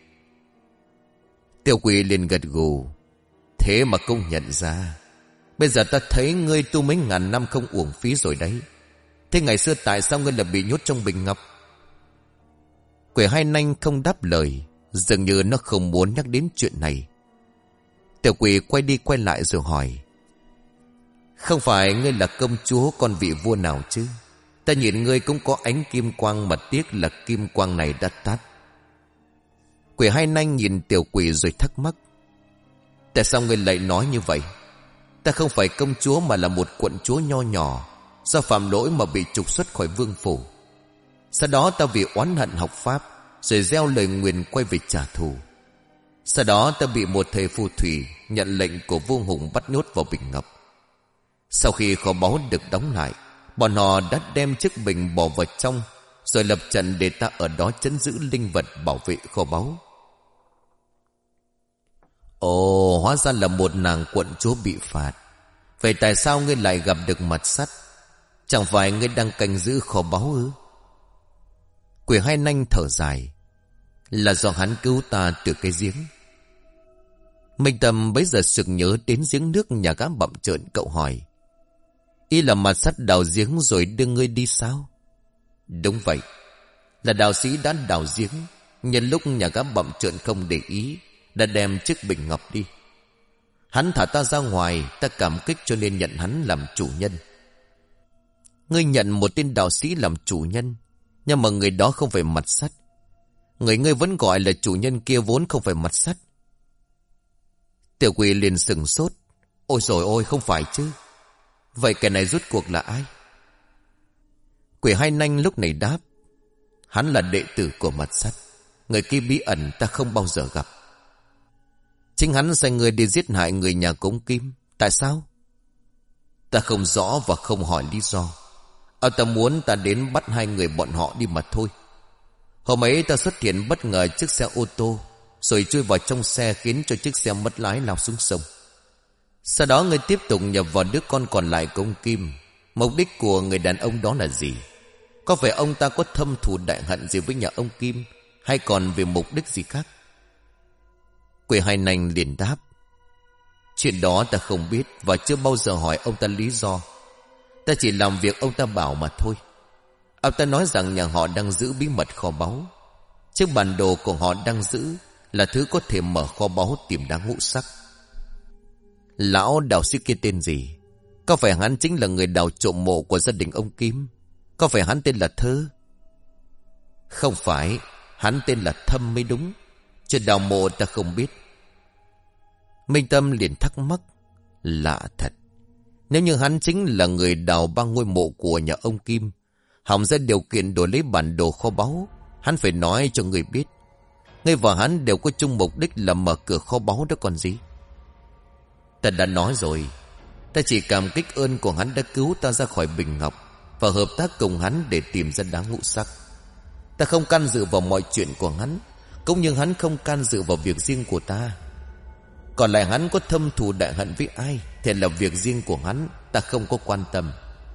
Tiểu Quỷ liền gật gù. Thế mà công nhận ra. Bây giờ ta thấy ngươi tu mấy ngàn năm không uổng phí rồi đấy. Thế ngày xưa tại sao ngươi lại bị nhốt trong bình ngọc? Quỷ Hai Nanh không đáp lời, dường như nó không muốn nhắc đến chuyện này. Tiểu Quỷ quay đi quay lại rồi hỏi. Không phải ngươi là công chúa con vị vua nào chứ? Ta nhìn ngươi cũng có ánh kim quang, mà tiếc là kim quang này đã tắt. Quỷ Hai Nanh nhìn Tiểu Quỷ rồi thắc mắc. Tại sao ngươi lại nói như vậy? Ta không phải công chúa mà là một quận chúa nho nhỏ, do phạm lỗi mà bị trục xuất khỏi vương phủ. Sau đó ta vì oán hận học pháp, rồi gieo lời nguyền quay về trả thù. Sau đó ta bị một thầy phù thủy nhận lệnh của vua Hùng bắt nhốt vào bình ngọc. Sau khi kho báu được đóng lại, bọn họ đã đem chiếc bình bỏ vào trong, rồi lập trận để ta ở đó trấn giữ linh vật bảo vệ kho báu. Ồ, hóa ra là một nàng quận chúa bị phạt. Vậy tại sao ngươi lại gặp được mặt sắt? Chẳng phải ngươi đang canh giữ kho báu ư? Quỷ Hai Nanh thở dài. Là do hắn cứu ta từ cái giếng. Minh Tâm bấy giờ sực nhớ đến giếng nước nhà gã bặm trợn. Cậu hỏi: Y là mặt sắt đào giếng rồi đưa ngươi đi sao? Đúng vậy. Là đạo sĩ đã đào giếng, nhân lúc nhà gã bặm trợn không để ý, đã đem chiếc bình ngọc đi. Hắn thả ta ra ngoài, ta cảm kích cho nên nhận hắn làm chủ nhân. Ngươi nhận một tên đạo sĩ làm chủ nhân, nhưng mà người đó không phải mặt sắt. Người ngươi vẫn gọi là chủ nhân kia vốn không phải mặt sắt. Tiểu quỷ liền sừng sốt. Ôi dồi ôi, không phải chứ. Vậy kẻ này rốt cuộc là ai? Quỷ hai nanh lúc này đáp: Hắn là đệ tử của mặt sắt. Người kia bí ẩn ta không bao giờ gặp. Chính hắn sai người đi giết hại người nhà Cống Kim. Tại sao? Ta không rõ và không hỏi lý do. Ông ta muốn ta đến bắt hai người bọn họ đi mà thôi. Hôm ấy ta xuất hiện bất ngờ chiếc xe ô tô, rồi chui vào trong xe khiến cho chiếc xe mất lái lao xuống sông. Sau đó người tiếp tục nhập vào đứa con còn lại của ông Kim. Mục đích của người đàn ông đó là gì? Có phải ông ta có thâm thù đại hận gì với nhà ông Kim, hay còn vì mục đích gì khác? Quỷ hai nanh liền đáp: Chuyện đó ta không biết và chưa bao giờ hỏi ông ta lý do. Ta chỉ làm việc ông ta bảo mà thôi. Ông ta nói rằng nhà họ đang giữ bí mật kho báu. Chiếc bản đồ của họ đang giữ là thứ có thể mở kho báu tìm đá ngũ sắc. Lão đạo sĩ kia tên gì? Có phải hắn chính là người đào trộm mộ của gia đình ông Kim? Có phải hắn tên là Thơ? Không phải, hắn tên là Thâm mới đúng. Chuyện đào mộ ta không biết. Minh Tâm liền thắc mắc: Lạ thật. Nếu như hắn chính là người đào ba ngôi mộ của nhà ông Kim, hỏng ra điều kiện đổi lấy bản đồ kho báu, hắn phải nói cho người biết. Ngươi và hắn đều có chung mục đích là mở cửa kho báu đó còn gì. Ta đã nói rồi, ta chỉ cảm kích ơn của hắn đã cứu ta ra khỏi bình ngọc và hợp tác cùng hắn để tìm ra đá ngũ sắc. Ta không can dự vào mọi chuyện của hắn, cũng như hắn không can dự vào việc riêng của ta. Còn lại hắn có thâm thù đại hận với ai thì là việc riêng của hắn, ta không có quan tâm.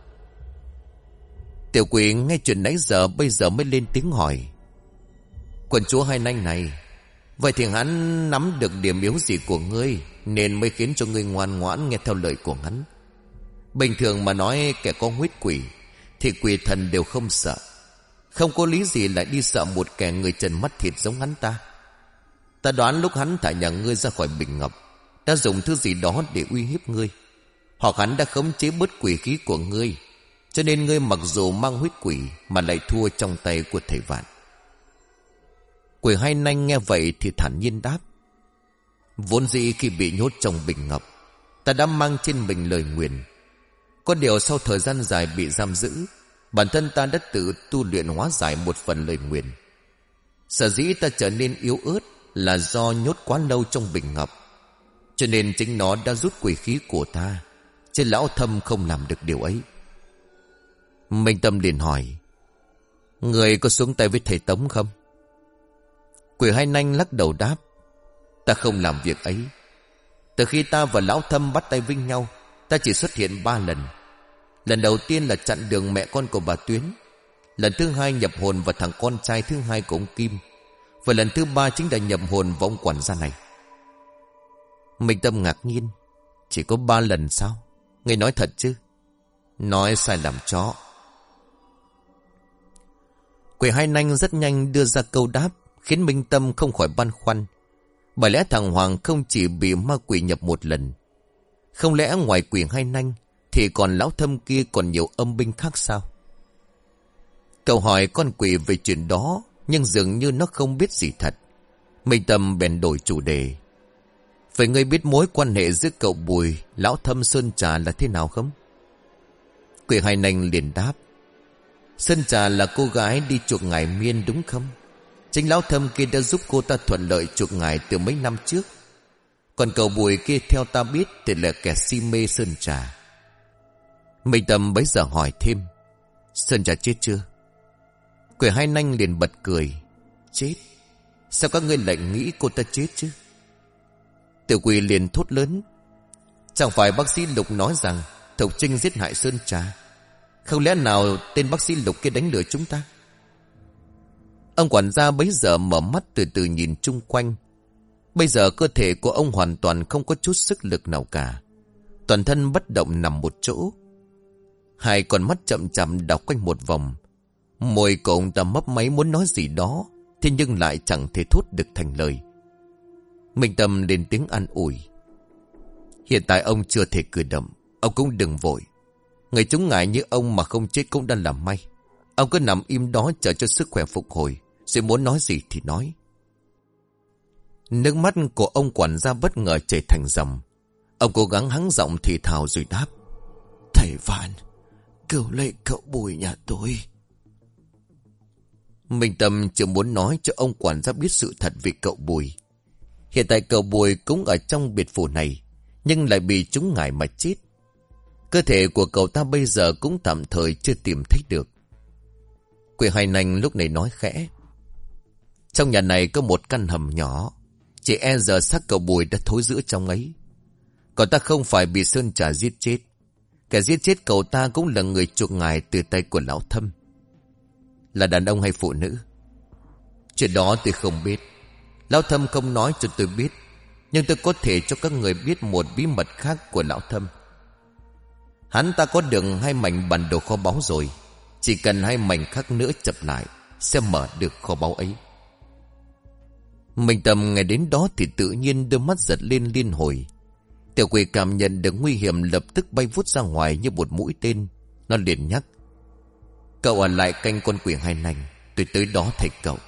Tiểu quỷ nghe chuyện nãy giờ bây giờ mới lên tiếng hỏi: Quần chúa hai nanh này, vậy thì hắn nắm được điểm yếu gì của ngươi nên mới khiến cho ngươi ngoan ngoãn nghe theo lời của hắn? Bình thường mà nói, kẻ có huyết quỷ thì quỷ thần đều không sợ. Không có lý gì lại đi sợ một kẻ người trần mắt thịt giống hắn ta. Ta đoán lúc hắn thả nhà ngươi ra khỏi bình ngọc, đã dùng thứ gì đó để uy hiếp ngươi, hoặc hắn đã khống chế bớt quỷ khí của ngươi, cho nên ngươi mặc dù mang huyết quỷ mà lại thua trong tay của thầy Vạn. Quỷ hai nanh nghe vậy thì thản nhiên đáp: Vốn dĩ khi bị nhốt trong bình ngọc, ta đã mang trên mình lời nguyền. Có điều sau thời gian dài bị giam giữ, bản thân ta đã tự tu luyện hóa giải một phần lời nguyền. Sở dĩ ta trở nên yếu ớt là do nhốt quá lâu trong bình ngọc, cho nên chính nó đã rút quỷ khí của ta, chứ lão Thâm không làm được điều ấy. Minh Tâm liền hỏi: Người có xuống tay với thầy Tống không? Quỷ hai nanh lắc đầu đáp: Ta không làm việc ấy. Từ khi ta và lão Thâm bắt tay với nhau, ta chỉ xuất hiện ba lần. Lần đầu tiên là chặn đường mẹ con của bà Tuyến. Lần thứ hai nhập hồn vào thằng con trai thứ hai của ông Kim. Và lần thứ ba chính là nhập hồn vào ông quản gia này. Minh Tâm ngạc nhiên: Chỉ có ba lần sao? Ngươi nói thật chứ? Nói sai làm chó. Quỷ hai nanh rất nhanh đưa ra câu đáp, khiến Minh Tâm không khỏi băn khoăn. Bởi lẽ thằng Hoàng không chỉ bị ma quỷ nhập một lần. Không lẽ ngoài quỷ hai nanh thì còn lão Thâm kia còn nhiều âm binh khác sao? Cậu hỏi con quỷ về chuyện đó, nhưng dường như nó không biết gì thật. Minh Tâm bèn đổi chủ đề: Vậy ngươi biết mối quan hệ giữa cậu Bùi, lão Thâm Sơn Trà là thế nào không? Quỷ hai nanh liền đáp: Sơn Trà là cô gái đi chuộc ngải miên đúng không? Chính lão Thâm kia đã giúp cô ta thuận lợi chuộc ngải từ mấy năm trước. Còn cậu Bùi kia theo ta biết thì là kẻ si mê Sơn Trà. Minh Tâm bấy giờ hỏi thêm: Sơn Trà chết chưa? Quỷ hai nanh liền bật cười: Chết? Sao các ngươi lại nghĩ cô ta chết chứ? Tiểu quỷ liền thốt lớn: Chẳng phải bác sĩ Lục nói rằng Thục Trinh giết hại Sơn Trà? Không lẽ nào tên bác sĩ Lục kia đánh lừa chúng ta? Ông quản gia bấy giờ mở mắt từ từ nhìn chung quanh. Bây giờ cơ thể của ông hoàn toàn không có chút sức lực nào cả. Toàn thân bất động nằm một chỗ. Hai con mắt chậm chậm đảo quanh một vòng. Môi của ông ta mấp máy muốn nói gì đó, thế nhưng lại chẳng thể thốt được thành lời. Minh Tâm lên tiếng an ủi. Hiện tại ông chưa thể cử động, ông cũng đừng vội. Người chúng ngại như ông mà không chết cũng đã là may. Ông cứ nằm im đó chờ cho sức khỏe phục hồi, rồi muốn nói gì thì nói. Nước mắt của ông quản gia bất ngờ chảy thành dòng. Ông cố gắng hắng giọng thì thào rồi đáp. Thầy Vạn, cứu lấy cậu Bùi nhà tôi. Minh Tâm chưa muốn nói cho ông quản gia biết sự thật về cậu Bùi. Hiện tại cậu Bùi cũng ở trong biệt phủ này, nhưng lại bị chúng ngại mà chết. Cơ thể của cậu ta bây giờ cũng tạm thời chưa tìm thấy được. Quỷ Hai Nành lúc này nói khẽ. Trong nhà này có một căn hầm nhỏ, chỉ e giờ xác cậu Bùi đã thối rữa trong ấy. Cậu ta không phải bị Sơn Trà giết chết. Kẻ giết chết cậu ta cũng là người chuộc ngài từ tay của Lão Thâm. Là đàn ông hay phụ nữ? Chuyện đó tôi không biết. Lão Thâm không nói cho tôi biết, nhưng tôi có thể cho các người biết một bí mật khác của Lão Thâm. Hắn ta có được hai mảnh bản đồ kho báu rồi. Chỉ cần hai mảnh khác nữa chập lại sẽ mở được kho báu ấy. Minh Tâm nghe đến đó thì tự nhiên đôi mắt giật lên liên hồi. Tiểu quỷ cảm nhận được nguy hiểm lập tức bay vút ra ngoài như một mũi tên. Nó liền nhắc. Cậu ở lại canh con quỷ Hai Nành, tôi tới đó thầy cậu.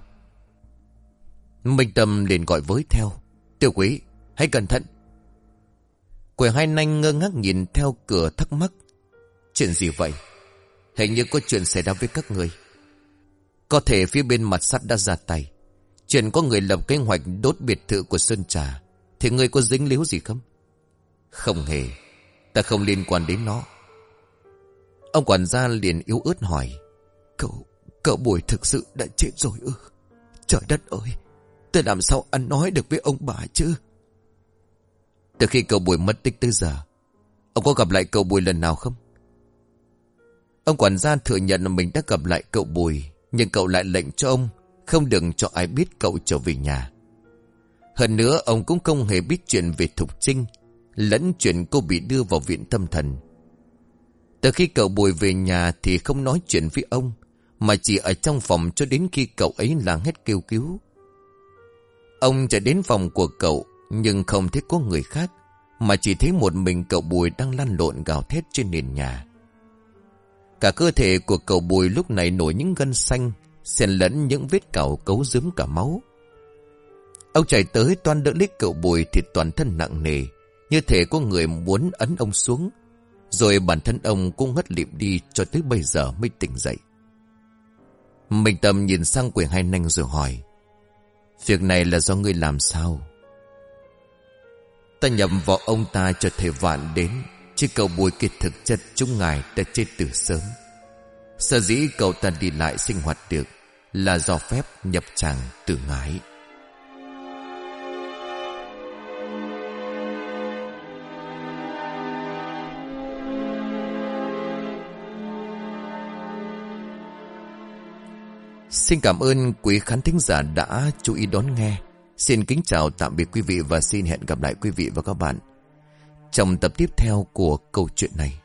Minh Tâm liền gọi với theo. Tiểu quỷ, hãy cẩn thận. Quỷ Hai Nành ngơ ngác nhìn theo cửa thắc mắc. Chuyện gì vậy? Hình như có chuyện xảy ra với các người. Có thể phía bên mặt sắt đã ra tay. Chuyện có người lập kế hoạch đốt biệt thự của Sơn Trà, thì người có dính líu gì không? Không hề, ta không liên quan đến nó. Ông quản gia liền yếu ớt hỏi. Cậu, cậu Bùi thực sự đã chết rồi ư? Trời đất ơi, tôi làm sao ăn nói được với ông bà chứ? Từ khi cậu Bùi mất tích tới giờ, ông có gặp lại cậu Bùi lần nào không? Ông quản gia thừa nhận là mình đã gặp lại cậu Bùi, nhưng cậu lại lệnh cho ông không đừng cho ai biết cậu trở về nhà. Hơn nữa ông cũng không hề biết chuyện về Thục Trinh, lẫn chuyện cô bị đưa vào viện tâm thần. Từ khi cậu Bùi về nhà thì không nói chuyện với ông, mà chỉ ở trong phòng cho đến khi cậu ấy la hét kêu cứu. Ông chạy đến phòng của cậu nhưng không thấy có người khác, mà chỉ thấy một mình cậu Bùi đang lăn lộn gào thét trên nền nhà. Cả cơ thể của cậu Bùi lúc này nổi những gân xanh, xen lẫn những vết cào cấu rướm cả máu. Ông chạy tới toan đỡ lấy cậu Bùi thì toàn thân nặng nề, như thể có người muốn ấn ông xuống. Rồi bản thân ông cũng ngất lịm đi cho tới bây giờ mới tỉnh dậy. Minh Tâm nhìn sang Quỷ Hai Nành rồi hỏi. Việc này là do ngươi làm sao? Ta nhầm vào ông ta cho thầy Vạn đến, chứ cậu Bùi kia thực chất chúng ngài đã chết từ sớm. Sở dĩ cậu ta đi lại sinh hoạt được là do phép nhập tràng từ ngài. Xin cảm ơn quý khán thính giả đã chú ý đón nghe. Xin kính chào tạm biệt quý vị và xin hẹn gặp lại quý vị và các bạn trong tập tiếp theo của câu chuyện này.